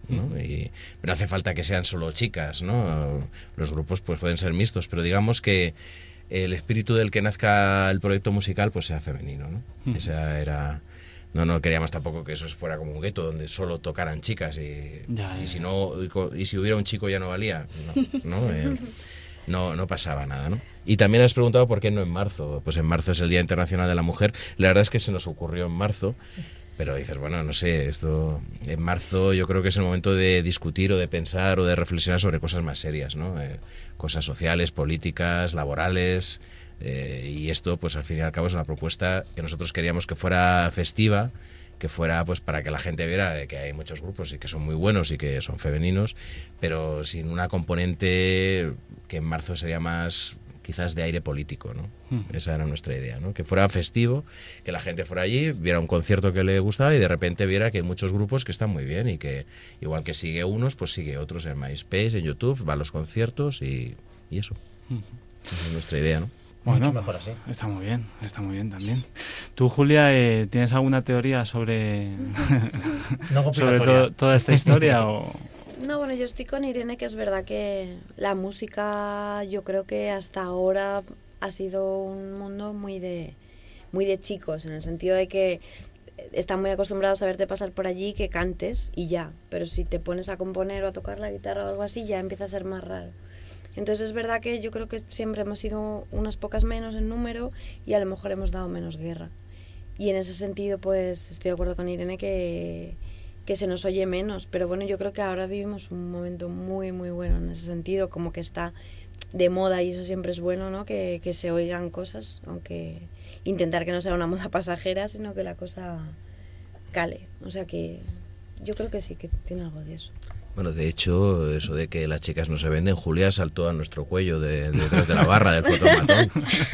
¿no? Y no hace falta que sean solo chicas, ¿no? Los grupos pues pueden ser mixtos, pero digamos que el espíritu del que nazca el proyecto musical pues sea femenino, ¿no? Mm. Esa era... No, no queríamos tampoco que eso fuera como un gueto donde solo tocaran chicas y, Ya, y ya, si ya. no y, co- y si hubiera un chico ya no valía, no, ¿no? Eh, no, no pasaba nada, ¿no? Y también has preguntado por qué no en marzo. Pues en marzo es el Día Internacional de la Mujer. La verdad es que se nos ocurrió en marzo, pero dices, bueno, no sé, esto en marzo yo creo que es el momento de discutir o de pensar o de reflexionar sobre cosas más serias, ¿no? Eh, cosas sociales, políticas, laborales. Eh, y esto, pues al fin y al cabo, es una propuesta que nosotros queríamos que fuera festiva, que fuera pues para que la gente viera que hay muchos grupos y que son muy buenos y que son femeninos, pero sin una componente que en marzo sería más quizás de aire político, ¿no? Mm. Esa era nuestra idea, ¿no? Que fuera festivo, que la gente fuera allí, viera un concierto que le gustaba y de repente viera que hay muchos grupos que están muy bien y que igual que sigue unos, pues sigue otros en MySpace, en YouTube, va a los conciertos y, y eso. Mm. Esa es nuestra idea, ¿no? Bueno, Mucho mejor así. está muy bien, está muy bien también. ¿Tú, Julia, eh, tienes alguna teoría sobre, No sobre complicatoria. to- toda esta historia? o No, bueno, yo estoy con Irene, que es verdad que la música, yo creo que hasta ahora ha sido un mundo muy de, muy de chicos, en el sentido de que están muy acostumbrados a verte pasar por allí, que cantes y ya, pero si te pones a componer o a tocar la guitarra o algo así, ya empieza a ser más raro. Entonces es verdad que yo creo que siempre hemos sido unas pocas menos en número y a lo mejor hemos dado menos guerra. Y en ese sentido, pues estoy de acuerdo con Irene que, que se nos oye menos. Pero bueno, yo creo que ahora vivimos un momento muy, muy bueno en ese sentido, como que está de moda y eso siempre es bueno, ¿no? Que, que se oigan cosas, aunque intentar que no sea una moda pasajera, sino que la cosa cale. O sea que yo creo que sí, que tiene algo de eso. Bueno, de hecho, eso de que las chicas no se venden, Julia saltó a nuestro cuello de, de detrás de la barra del fotomatón.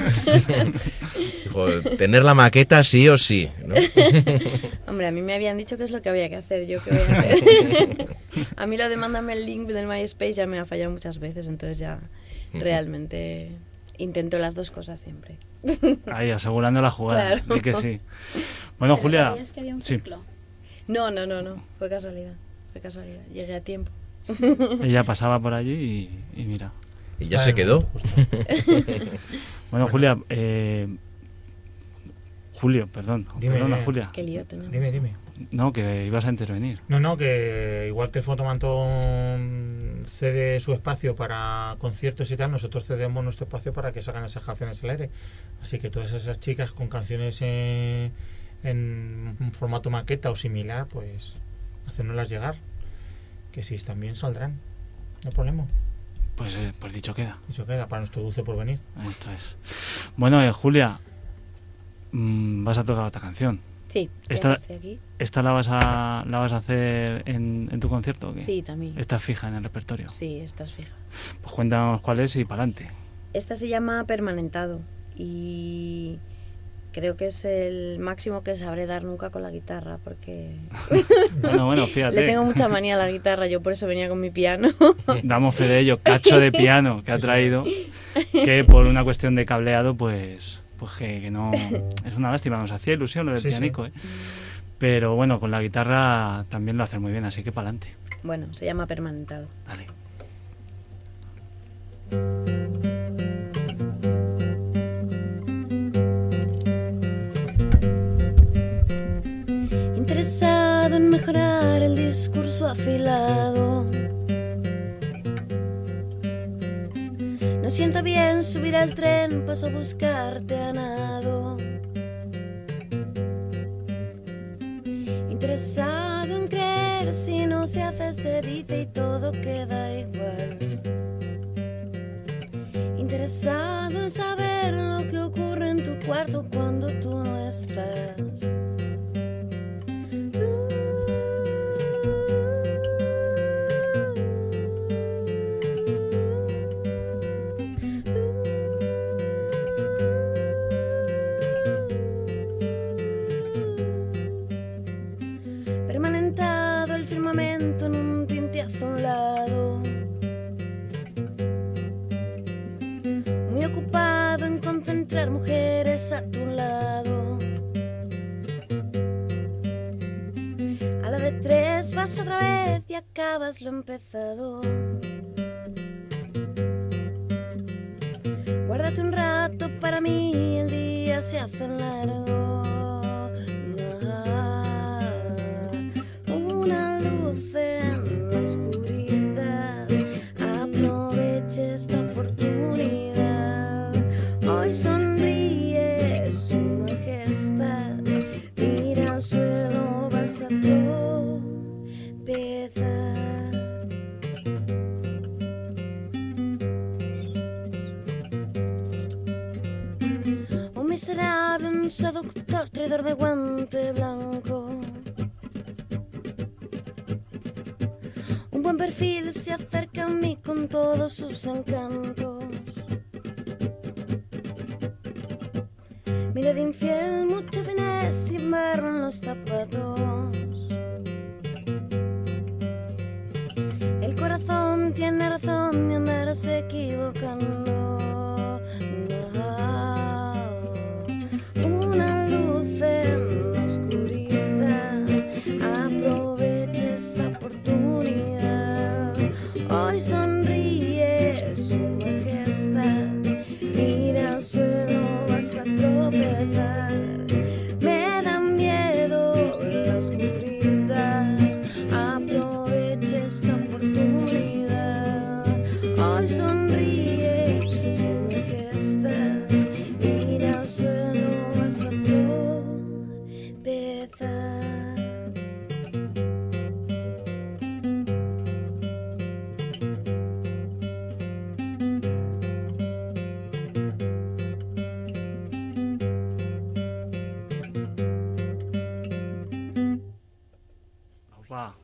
Dijo, tener la maqueta sí o sí, ¿no? Hombre, a mí me habían dicho que es lo que había que hacer, yo qué voy a hacer. A mí lo de mándame el link del MySpace ya me ha fallado muchas veces, entonces ya realmente intento las dos cosas siempre. ahí, asegurando la jugada. Claro. Di que sí. Bueno, ¿Pero Julia... ¿Sabías que había un sí. ciclo? No, no, no, no, fue casualidad, fue casualidad, llegué a tiempo. Ella pasaba por allí y, y mira. Y ya se quedó. Bueno, Julia, eh, Julio, perdón, Dime, perdona, dime. Julia. Qué lío tenemos. Dime, dime. No, que ibas a intervenir. No, no, que igual que el Fotomantón cede su espacio para conciertos y tal, nosotros cedemos nuestro espacio para que salgan esas canciones al aire. Así que todas esas chicas con canciones en, en un formato maqueta o similar, pues hacérnoslas llegar. Que si están bien saldrán. No hay problema. Pues, eh, pues dicho queda. Eso queda para nuestro dulce porvenir. Esto es. Bueno, eh, Julia, mm, vas a tocar otra canción. Sí, ya Esta- que estoy aquí. ¿Esta la vas a, la vas a hacer en, en tu concierto o qué? Sí, también. ¿Está fija en el repertorio? Sí, estás fija. Pues cuéntanos cuál es y para adelante. Esta se llama Permanentado y creo que es el máximo que sabré dar nunca con la guitarra porque Bueno, bueno, fíjate. le tengo mucha manía a la guitarra, yo por eso venía con mi piano. Damos fe de ello. Cacho de piano que ha traído, que por una cuestión de cableado, pues, pues que, que no... Es una lástima, nos hacía ilusión lo del Sí, sí. pianico, ¿eh? Pero bueno, con la guitarra también lo hace muy bien, así que para adelante. Bueno, se llama Permanentado. Dale. Interesado en mejorar el discurso afilado. No sienta bien subir al tren, paso a buscarte a nado. Interesado en creer, si no se hace se dice y todo queda igual. Interesado en saber lo que ocurre en tu cuarto cuando tú no estás. Permanentado el firmamento en un tinte azulado. Muy ocupado en concentrar mujeres a tu lado. A la de tres vas otra vez y acabas lo empezado. Guárdate un rato, para mí el día se hace largo. Una luz en la oscuridad, aproveche esta oportunidad. Hoy sonríe su majestad, mira al suelo, vas a tropezar. Un miserable, un seductor, traidor de guante blanco. Un buen perfil se acerca a mí con todos sus encantos. Mira de infiel, mucha fineza y barro en los zapatos. El corazón tiene razón de andarse equivocando. Una luz en la oscuridad, aproveche esta oportunidad. Hoy sonríe su majestad, mira al suelo, vas a tropezar. Me da miedo la oscuridad, aproveche esta oportunidad. Hoy sonríe su majestad, mira al suelo, vas a tropezar. Opa.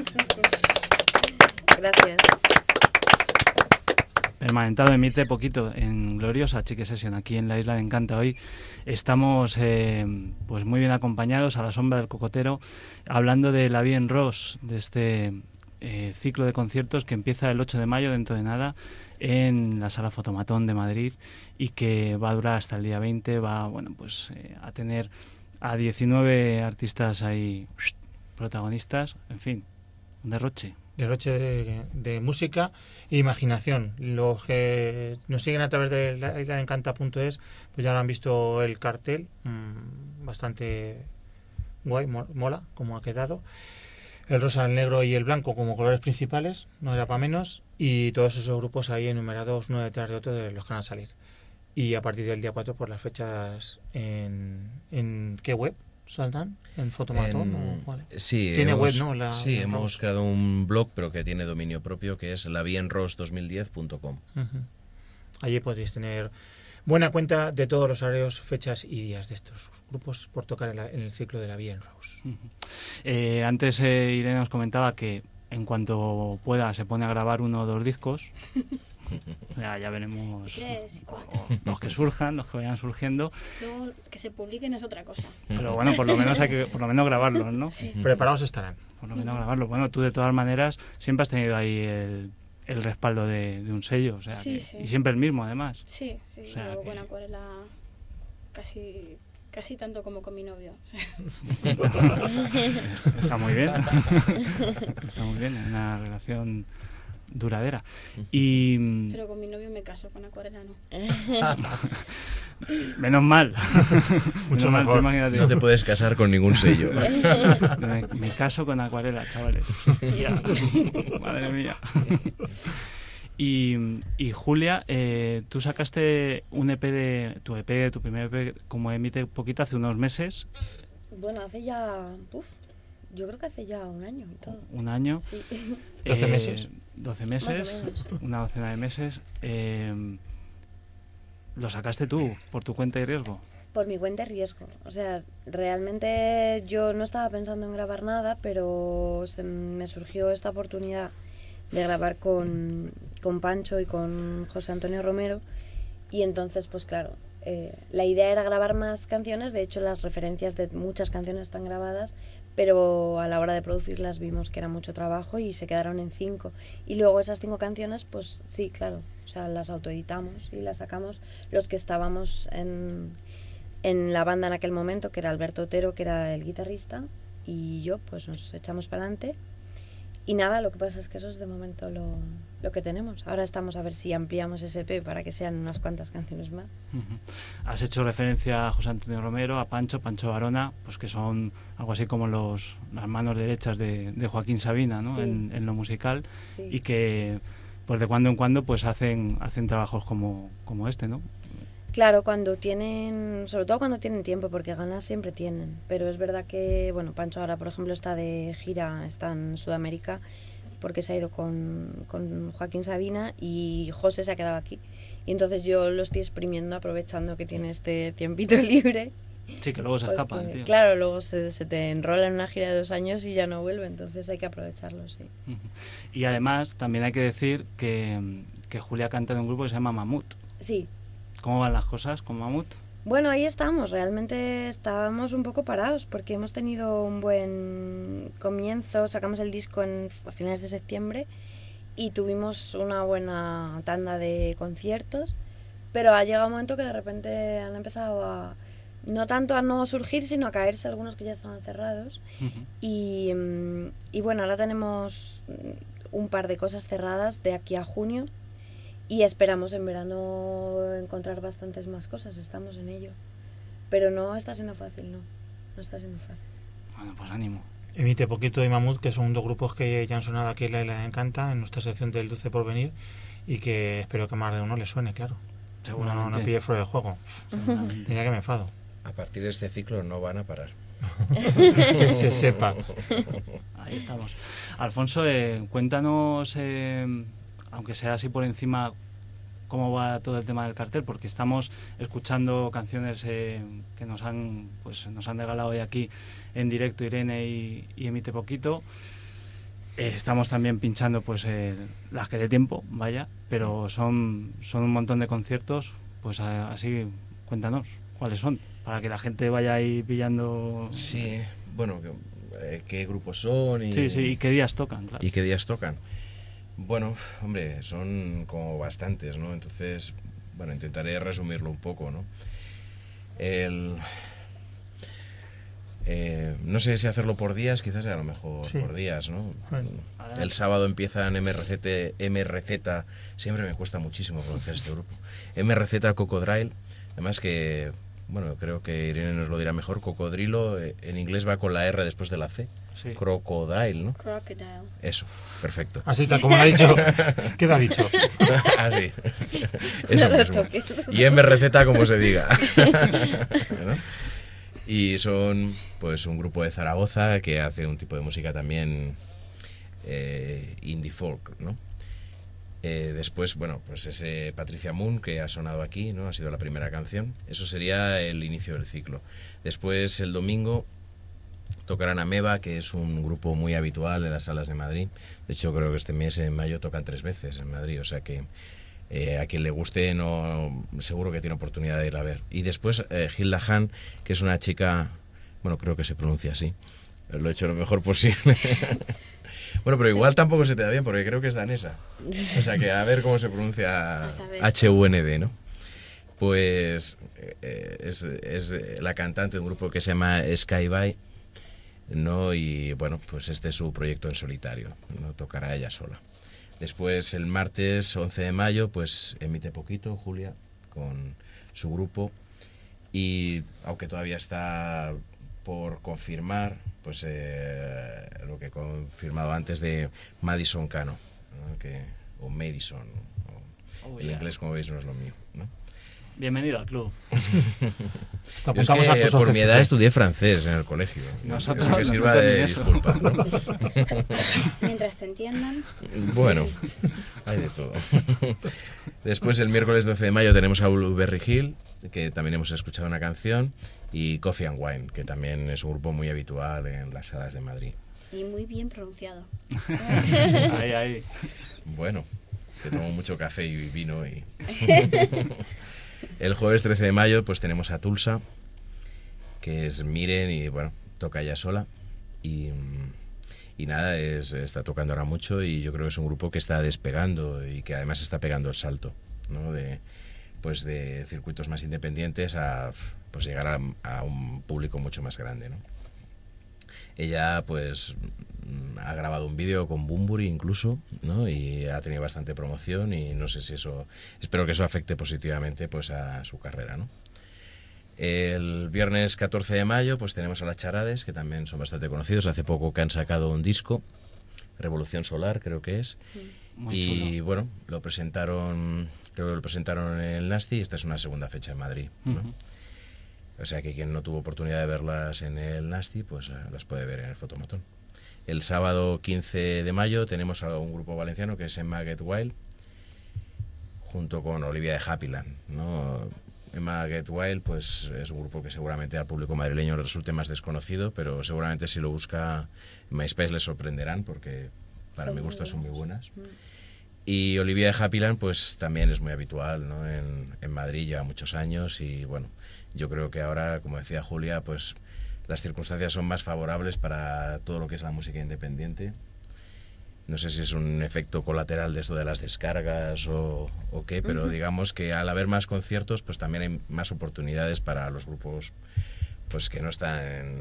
Gracias. Permanentado emite poquito en Gloriosa Chique Session aquí en la Isla de Encanta. Hoy estamos eh, pues muy bien acompañados a la sombra del cocotero, hablando de La Vie en Rose, de este eh, ciclo de conciertos que empieza el ocho de mayo, dentro de nada, en la Sala Fotomatón de Madrid, y que va a durar hasta el día veinte. Va, bueno, pues eh, a tener a diecinueve artistas ahí protagonistas, en fin, un derroche. Derroche de, de música e imaginación. Los que nos siguen a través de la isla de encanta punto es, pues ya lo han visto el cartel, mmm, bastante guay, mola como ha quedado. El rosa, el negro y el blanco como colores principales, no era para menos, y todos esos grupos ahí enumerados uno detrás de otro de los que van a salir. Y a partir del día cuatro, por las fechas en, en ¿qué web saldrán? ¿En Fotomatón? En- o cuál? Sí, Tiene hemos, web, ¿no? La- sí, la hemos Rose. creado un blog, pero que tiene dominio propio, que es la vie en rose dos mil diez punto com. Ujú. Allí podréis tener buena cuenta de todos los horarios, fechas y días de estos grupos por tocar en, la- en el ciclo de la Vie en Rose. Ujú. Eh, antes eh, Irene nos comentaba que en cuanto pueda se pone a grabar uno o dos discos. Ya, ya veremos Tres y cuatro. los que surjan, los que vayan surgiendo, Luego que se publiquen es otra cosa. pero bueno, por lo menos hay que por lo menos grabarlos, ¿no? Sí. Preparados estarán. Por lo menos grabarlos. Bueno, tú de todas maneras siempre has tenido ahí el, el respaldo de, de un sello, o sea, Sí, que- sí. y siempre el mismo además. Sí, sí, O sea yo que- con acuarela casi, casi tanto como con mi novio. O sea, Está muy bien. Está muy bien, una relación duradera. Y pero con mi novio me caso, con acuarela no. menos mal. Mucho Menos mal, mejor. tú imagínate. No te puedes casar con ningún sello. Me, me caso con acuarela, chavales. Hostia, madre mía. Y, y Julia, eh, tú sacaste un E P de tu E P, tu primer E P, como emite poquito, hace unos meses, Bueno, hace ya... Uf, yo creo que hace ya un año y todo. un año. Sí. doce eh, meses. doce Más o meses, menos. una docena de meses. eh, lo sacaste tú, por tu cuenta y riesgo. Por mi cuenta y riesgo. O sea, realmente yo no estaba pensando en grabar nada, pero se me surgió esta oportunidad de grabar con, con Pancho y con José Antonio Romero. Y entonces, pues claro, eh, la idea era grabar más canciones. De hecho, las referencias de muchas canciones están grabadas, pero a la hora de producirlas vimos que era mucho trabajo y se quedaron en cinco. Y luego esas cinco canciones, pues sí, claro, o sea, las autoeditamos y las sacamos los que estábamos en, en la banda en aquel momento, que era Alberto Otero, que era el guitarrista, y yo, pues nos echamos para adelante Y nada, lo que pasa es que eso es de momento lo, lo que tenemos. Ahora estamos a ver si ampliamos ese E P para que sean unas cuantas canciones más. Uh-huh. Has hecho referencia a José Antonio Romero, a Pancho, Pancho Barona, pues que son algo así como los, las manos derechas de, de Joaquín Sabina, ¿no? Sí. En, en lo musical, Sí. y que pues de cuando en cuando pues hacen, hacen trabajos como, como este, ¿no? Claro, cuando tienen, sobre todo cuando tienen tiempo, porque ganas siempre tienen. Pero es verdad que, bueno, Pancho ahora, por ejemplo, está de gira, está en Sudamérica, porque se ha ido con, con Joaquín Sabina, y José se ha quedado aquí. Y entonces yo lo estoy exprimiendo, aprovechando que tiene este tiempito libre. Sí, que luego se porque, escapa el tío. claro, luego se, se te enrola en una gira de dos años y ya no vuelve, entonces hay que aprovecharlo, sí. Uh-huh. Y además también hay que decir que, que Julia canta en un grupo que se llama Mamut. Sí. ¿Cómo van las cosas con Mamut? Bueno, ahí estamos, realmente estábamos un poco parados porque hemos tenido un buen comienzo, sacamos el disco en, a finales de septiembre y tuvimos una buena tanda de conciertos, pero ha llegado un momento que de repente han empezado a, no tanto a no surgir, sino a caerse algunos que ya estaban cerrados. Uh-huh. y, mm, y bueno, ahora tenemos un par de cosas cerradas de aquí a junio. Y esperamos en verano encontrar bastantes más cosas, estamos en ello. Pero no está siendo fácil, no. No está siendo fácil. Bueno, pues ánimo. Emite Poquito y Mamut, que son dos grupos que ya han sonado aquí en La Isla Encanta, en nuestra sección del Dulce Porvenir, y que espero que más de uno le suene, claro. No, Seguramente. no, no pille fuera de juego. Seguramente. Tenía que me enfado. A partir de este ciclo no van a parar. Que se sepa. Ahí estamos. Alfonso, eh, cuéntanos, eh, aunque sea así por encima, cómo va todo el tema del cartel, porque estamos escuchando canciones eh, que nos han pues nos han regalado hoy aquí en directo Irene y, y Emite Poquito. Eh, estamos también pinchando pues eh, las que dé tiempo, vaya, pero son, son un montón de conciertos, pues a, así cuéntanos cuáles son, para que la gente vaya ahí pillando. Sí, bueno, eh, qué grupos son y, Sí, sí, y qué días tocan, claro. y qué días tocan. Bueno, hombre, son como bastantes, ¿no? Entonces, bueno, intentaré resumirlo un poco, ¿no? El, eh, no sé si hacerlo por días, quizás a lo mejor Sí. por días, ¿no? Bueno, El sábado empiezan M R Z, M R Z, siempre me cuesta muchísimo pronunciar este grupo, M R Z Cocodrile, además que, bueno, creo que Irene nos lo dirá mejor, cocodrilo, eh, en inglés va con la R después de la C, Sí. crocodile, ¿no? Crocodile. Eso, perfecto. así tal como lo ha dicho. ¿Qué te ha dicho? Así. Eso No lo mismo. toques. Y M R Z como se diga. ¿No? Y son pues un grupo de Zaragoza que hace un tipo de música también eh, indie folk, ¿no? Eh, después, bueno, pues ese Patricia Moon que ha sonado aquí, ¿no? Ha sido la primera canción. Eso sería el inicio del ciclo. Después, el domingo, tocarán Ameba, que es un grupo muy habitual en las salas de Madrid. De hecho, creo que este mes, en mayo, tocan tres veces en Madrid. O sea que eh, a quien le guste, no seguro que tiene oportunidad de ir a ver. Y después, eh, Hilda Hahn, que es una chica, bueno, creo que se pronuncia así. Lo he hecho lo mejor posible. Bueno, pero igual tampoco se te da bien, porque creo que es danesa. O sea que a ver cómo se pronuncia A saber. H U N D, ¿no? Pues eh, es, es la cantante de un grupo que se llama Sky By, ¿no? Y bueno, pues este es su proyecto en solitario, no tocará ella sola. Después el martes once de mayo, pues Emite Poquito, Julia, con su grupo. Y aunque todavía está por confirmar, pues eh, lo que he confirmado antes de Madison Cano, ¿no? Que, o Madison, o, Oh, el yeah. inglés, como veis, no es lo mío, ¿no? Bienvenido al club. Te Yo es apuntamos a que cursos por mi C C C. edad estudié francés en el colegio. Nosotros- Eso que sirva nosotros de ni eso. disculpa, ¿no? Mientras te entiendan. Bueno, hay de todo. Después, el miércoles doce de mayo, tenemos a Blueberry Hill, que también hemos escuchado una canción, y Coffee and Wine, que también es un grupo muy habitual en las salas de Madrid. Y muy bien pronunciado. Ahí, ahí. Bueno, que tomo mucho café y vino. Y... El jueves trece de mayo, pues tenemos a Tulsa, que es Miren y, bueno, toca ella sola. Y, y nada, es, está tocando ahora mucho y yo creo que es un grupo que está despegando y que además está pegando el salto, ¿no? De, pues de circuitos más independientes a pues llegar a, a un público mucho más grande, ¿no? ella pues ha grabado un vídeo con Bunbury incluso, ¿no? Y ha tenido bastante promoción y no sé si eso, espero que eso afecte positivamente pues a su carrera, ¿no? El viernes catorce de mayo pues tenemos a las Charades, que también son bastante conocidos, hace poco que han sacado un disco, Revolución Solar creo que es, Muy y chulo. bueno, lo presentaron, creo que lo presentaron en el Nasty y esta es una segunda fecha en Madrid, ¿no? Ujú. O sea que quien no tuvo oportunidad de verlas en el Nasty pues eh, las puede ver en el Fotomatón. El sábado quince de mayo tenemos a un grupo valenciano que es Emma Get Wild, junto con Olivia de Happyland, ¿no? Emma Get Wild pues, es un grupo que seguramente al público madrileño le resulte más desconocido, pero seguramente si lo busca en MySpace les sorprenderán, porque para Son mi muy gusto son muy buenas. buenas. Y Olivia de Happyland pues también es muy habitual, ¿no? en, en Madrid lleva muchos años y bueno, yo creo que ahora, como decía Julia, pues las circunstancias son más favorables para todo lo que es la música independiente. No sé si es un efecto colateral de esto de las descargas o, o qué, pero digamos que al haber más conciertos, pues también hay más oportunidades para los grupos pues que no están en,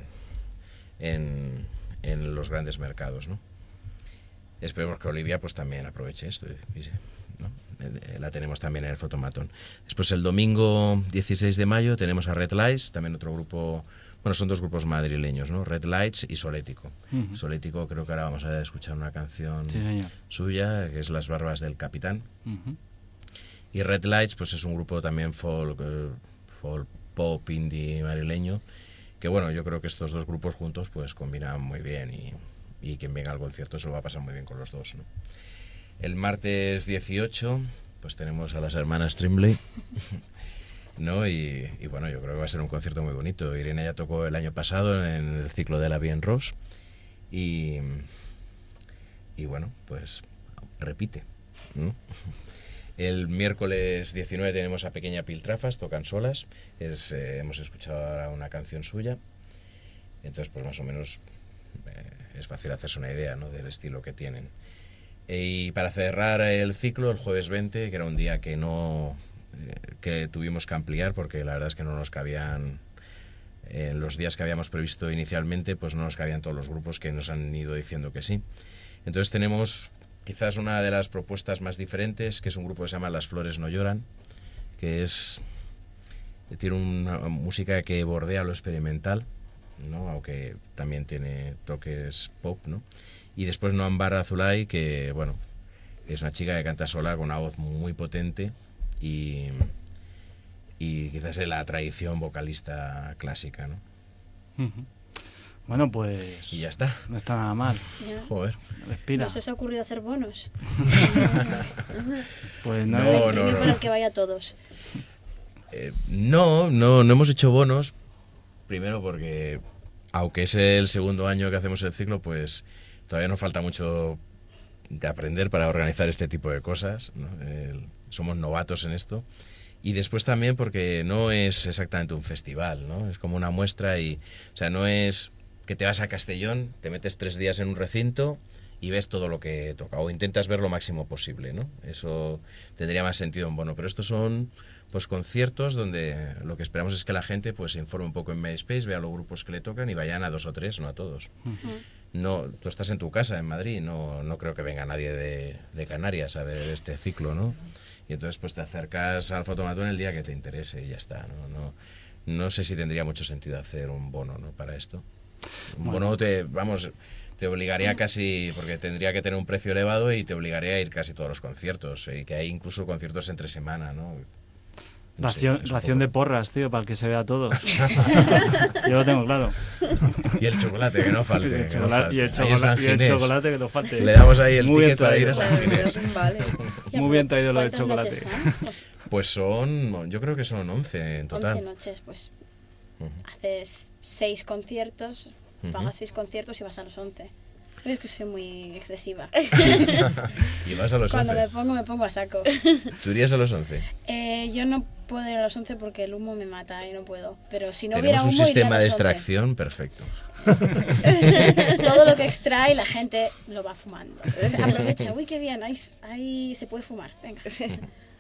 en, en los grandes mercados, ¿no? Esperemos que Olivia pues también aproveche esto, ¿no? La tenemos también en el Fotomatón. Después el domingo dieciséis de mayo tenemos a Red Lights, también otro grupo, bueno, son dos grupos madrileños, ¿no? Red Lights y Solético. Ujú. Solético, creo que ahora vamos a escuchar una canción Sí, señor. suya, que es Las Barbas del Capitán. Ujú. Y Red Lights pues es un grupo también folk, eh, folk pop indie madrileño, que bueno, yo creo que estos dos grupos juntos pues combinan muy bien y, y quien venga al concierto se lo va a pasar muy bien con los dos, ¿no? El martes dieciocho pues tenemos a las hermanas Trimley, ¿no? Y, y bueno, yo creo que va a ser un concierto muy bonito. Irene ya tocó el año pasado en el ciclo de la Bien Ross y, y bueno, pues repite, ¿no? El miércoles diecinueve tenemos a Pequeña Piltrafas, tocan solas, es, eh, hemos escuchado ahora una canción suya, entonces pues más o menos eh, es fácil hacerse una idea, ¿no? Del estilo que tienen. Y para cerrar el ciclo, el jueves veinte, que era un día que no eh, que tuvimos que ampliar porque la verdad es que no nos cabían, en los días que habíamos previsto inicialmente, pues no nos cabían todos los grupos que nos han ido diciendo que sí. Entonces tenemos quizás una de las propuestas más diferentes, que es un grupo que se llama Las Flores No Lloran, que es tiene una música que bordea lo experimental, ¿no? Aunque también tiene toques pop, ¿no? Y después Noambar Azulay, que bueno, es una chica que canta sola con una voz muy potente y, y quizás es la tradición vocalista clásica, ¿no? Ujú. Bueno, pues Y ya está. no está nada mal. Ya. Joder. Respira. ¿No se os ha ocurrido hacer bonos? Pues no, No, El no, premio no. para el que vaya a todos. Eh, no, no, no hemos hecho bonos. Primero porque, aunque es el segundo año que hacemos el ciclo, pues todavía nos falta mucho de aprender para organizar este tipo de cosas, ¿no? El- somos novatos en esto. Y después también porque no es exactamente un festival, ¿no? Es como una muestra y, o sea, no es que te vas a Castellón, te metes tres días en un recinto y ves todo lo que toca, o intentas ver lo máximo posible, ¿no? Eso tendría más sentido en bono, pero estos son pues conciertos donde lo que esperamos es que la gente pues se informe un poco en MySpace, vea los grupos que le tocan y vayan a dos o tres, no a todos. No, tú estás en tu casa en Madrid, no, no creo que venga nadie de, de Canarias a ver este ciclo, ¿no? Y entonces pues te acercas al Fotomatón el día que te interese y ya está, ¿no? No, no sé si tendría mucho sentido hacer un bono, ¿no? Para esto. Un Bueno. bono te, vamos, te obligaría casi, porque tendría que tener un precio elevado y te obligaría a ir casi todos los conciertos, y que hay incluso conciertos entre semana, ¿no? No sé, Ración, es un ración poco- de porras, tío, para el que se vea todo. Yo lo tengo claro. Y el chocolate, que no falte. Y el que no chocolate, falte. y el Ahí en chocolate, San y el Ginés. chocolate que no falte. Le damos ahí el Muy bien ticket para ir a traído. San Ginés. Vale. Ya, Muy pero bien traído lo del ¿cuántas chocolate. noches son? Pues, Pues son, yo creo que son once en total. once noches, pues Ujú. haces seis conciertos, Ujú. pagas seis conciertos y vas a los once. Es que soy muy excesiva. Y vas a los Cuando me once. pongo, me pongo a saco. ¿Tú irías a los once? Eh, yo no puedo ir a los once porque el humo me mata y no puedo. Pero si no hubiera Tenemos un humo, iría a sistema de los once. extracción perfecto. Todo lo que extrae la gente lo va fumando. Se aprovecha. Uy, qué bien, ahí, ahí se puede fumar. Venga.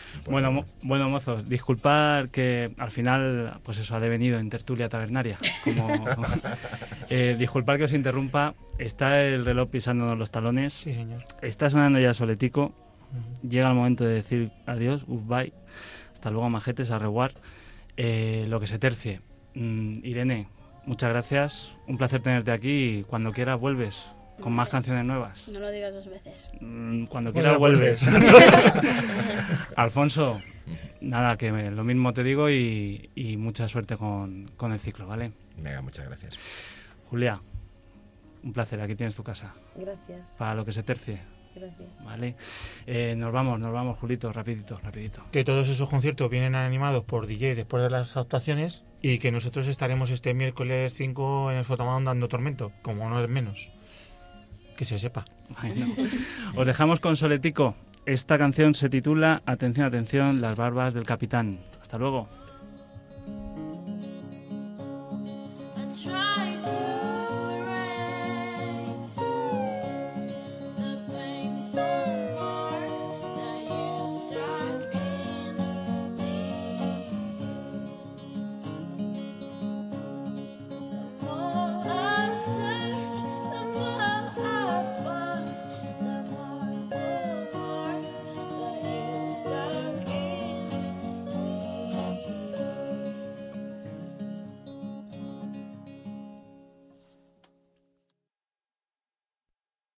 Bueno, mo- bueno, mozos, disculpad que al final, pues eso ha devenido en tertulia tabernaria. Como, eh, disculpad que os interrumpa, está el reloj pisándonos los talones, Sí, señor. está sonando ya Soletico, Ujú. llega el momento de decir adiós, goodbye, hasta luego majetes, a reguar, eh, lo que se tercie. Mm, Irene, muchas gracias, un placer tenerte aquí y cuando quieras vuelves con más canciones nuevas. No lo digas dos veces. Mm, Cuando Bueno, quieras pues, vuelves. Alfonso, nada, que me- lo mismo te digo y, y mucha suerte con, con el ciclo, ¿vale? Venga, muchas gracias. Julia, un placer, aquí tienes tu casa, Gracias, para lo que se tercie, gracias. ¿vale? Eh, nos vamos, nos vamos, Julito, rapidito, rapidito. Que todos esos conciertos vienen animados por D J después de las actuaciones y que nosotros estaremos este miércoles cinco en el Fotomaón dando tormento, como no es menos. Que se sepa. Bueno, os dejamos con Soletico. Esta canción se titula, atención, atención, Las barbas del capitán. Hasta luego. I try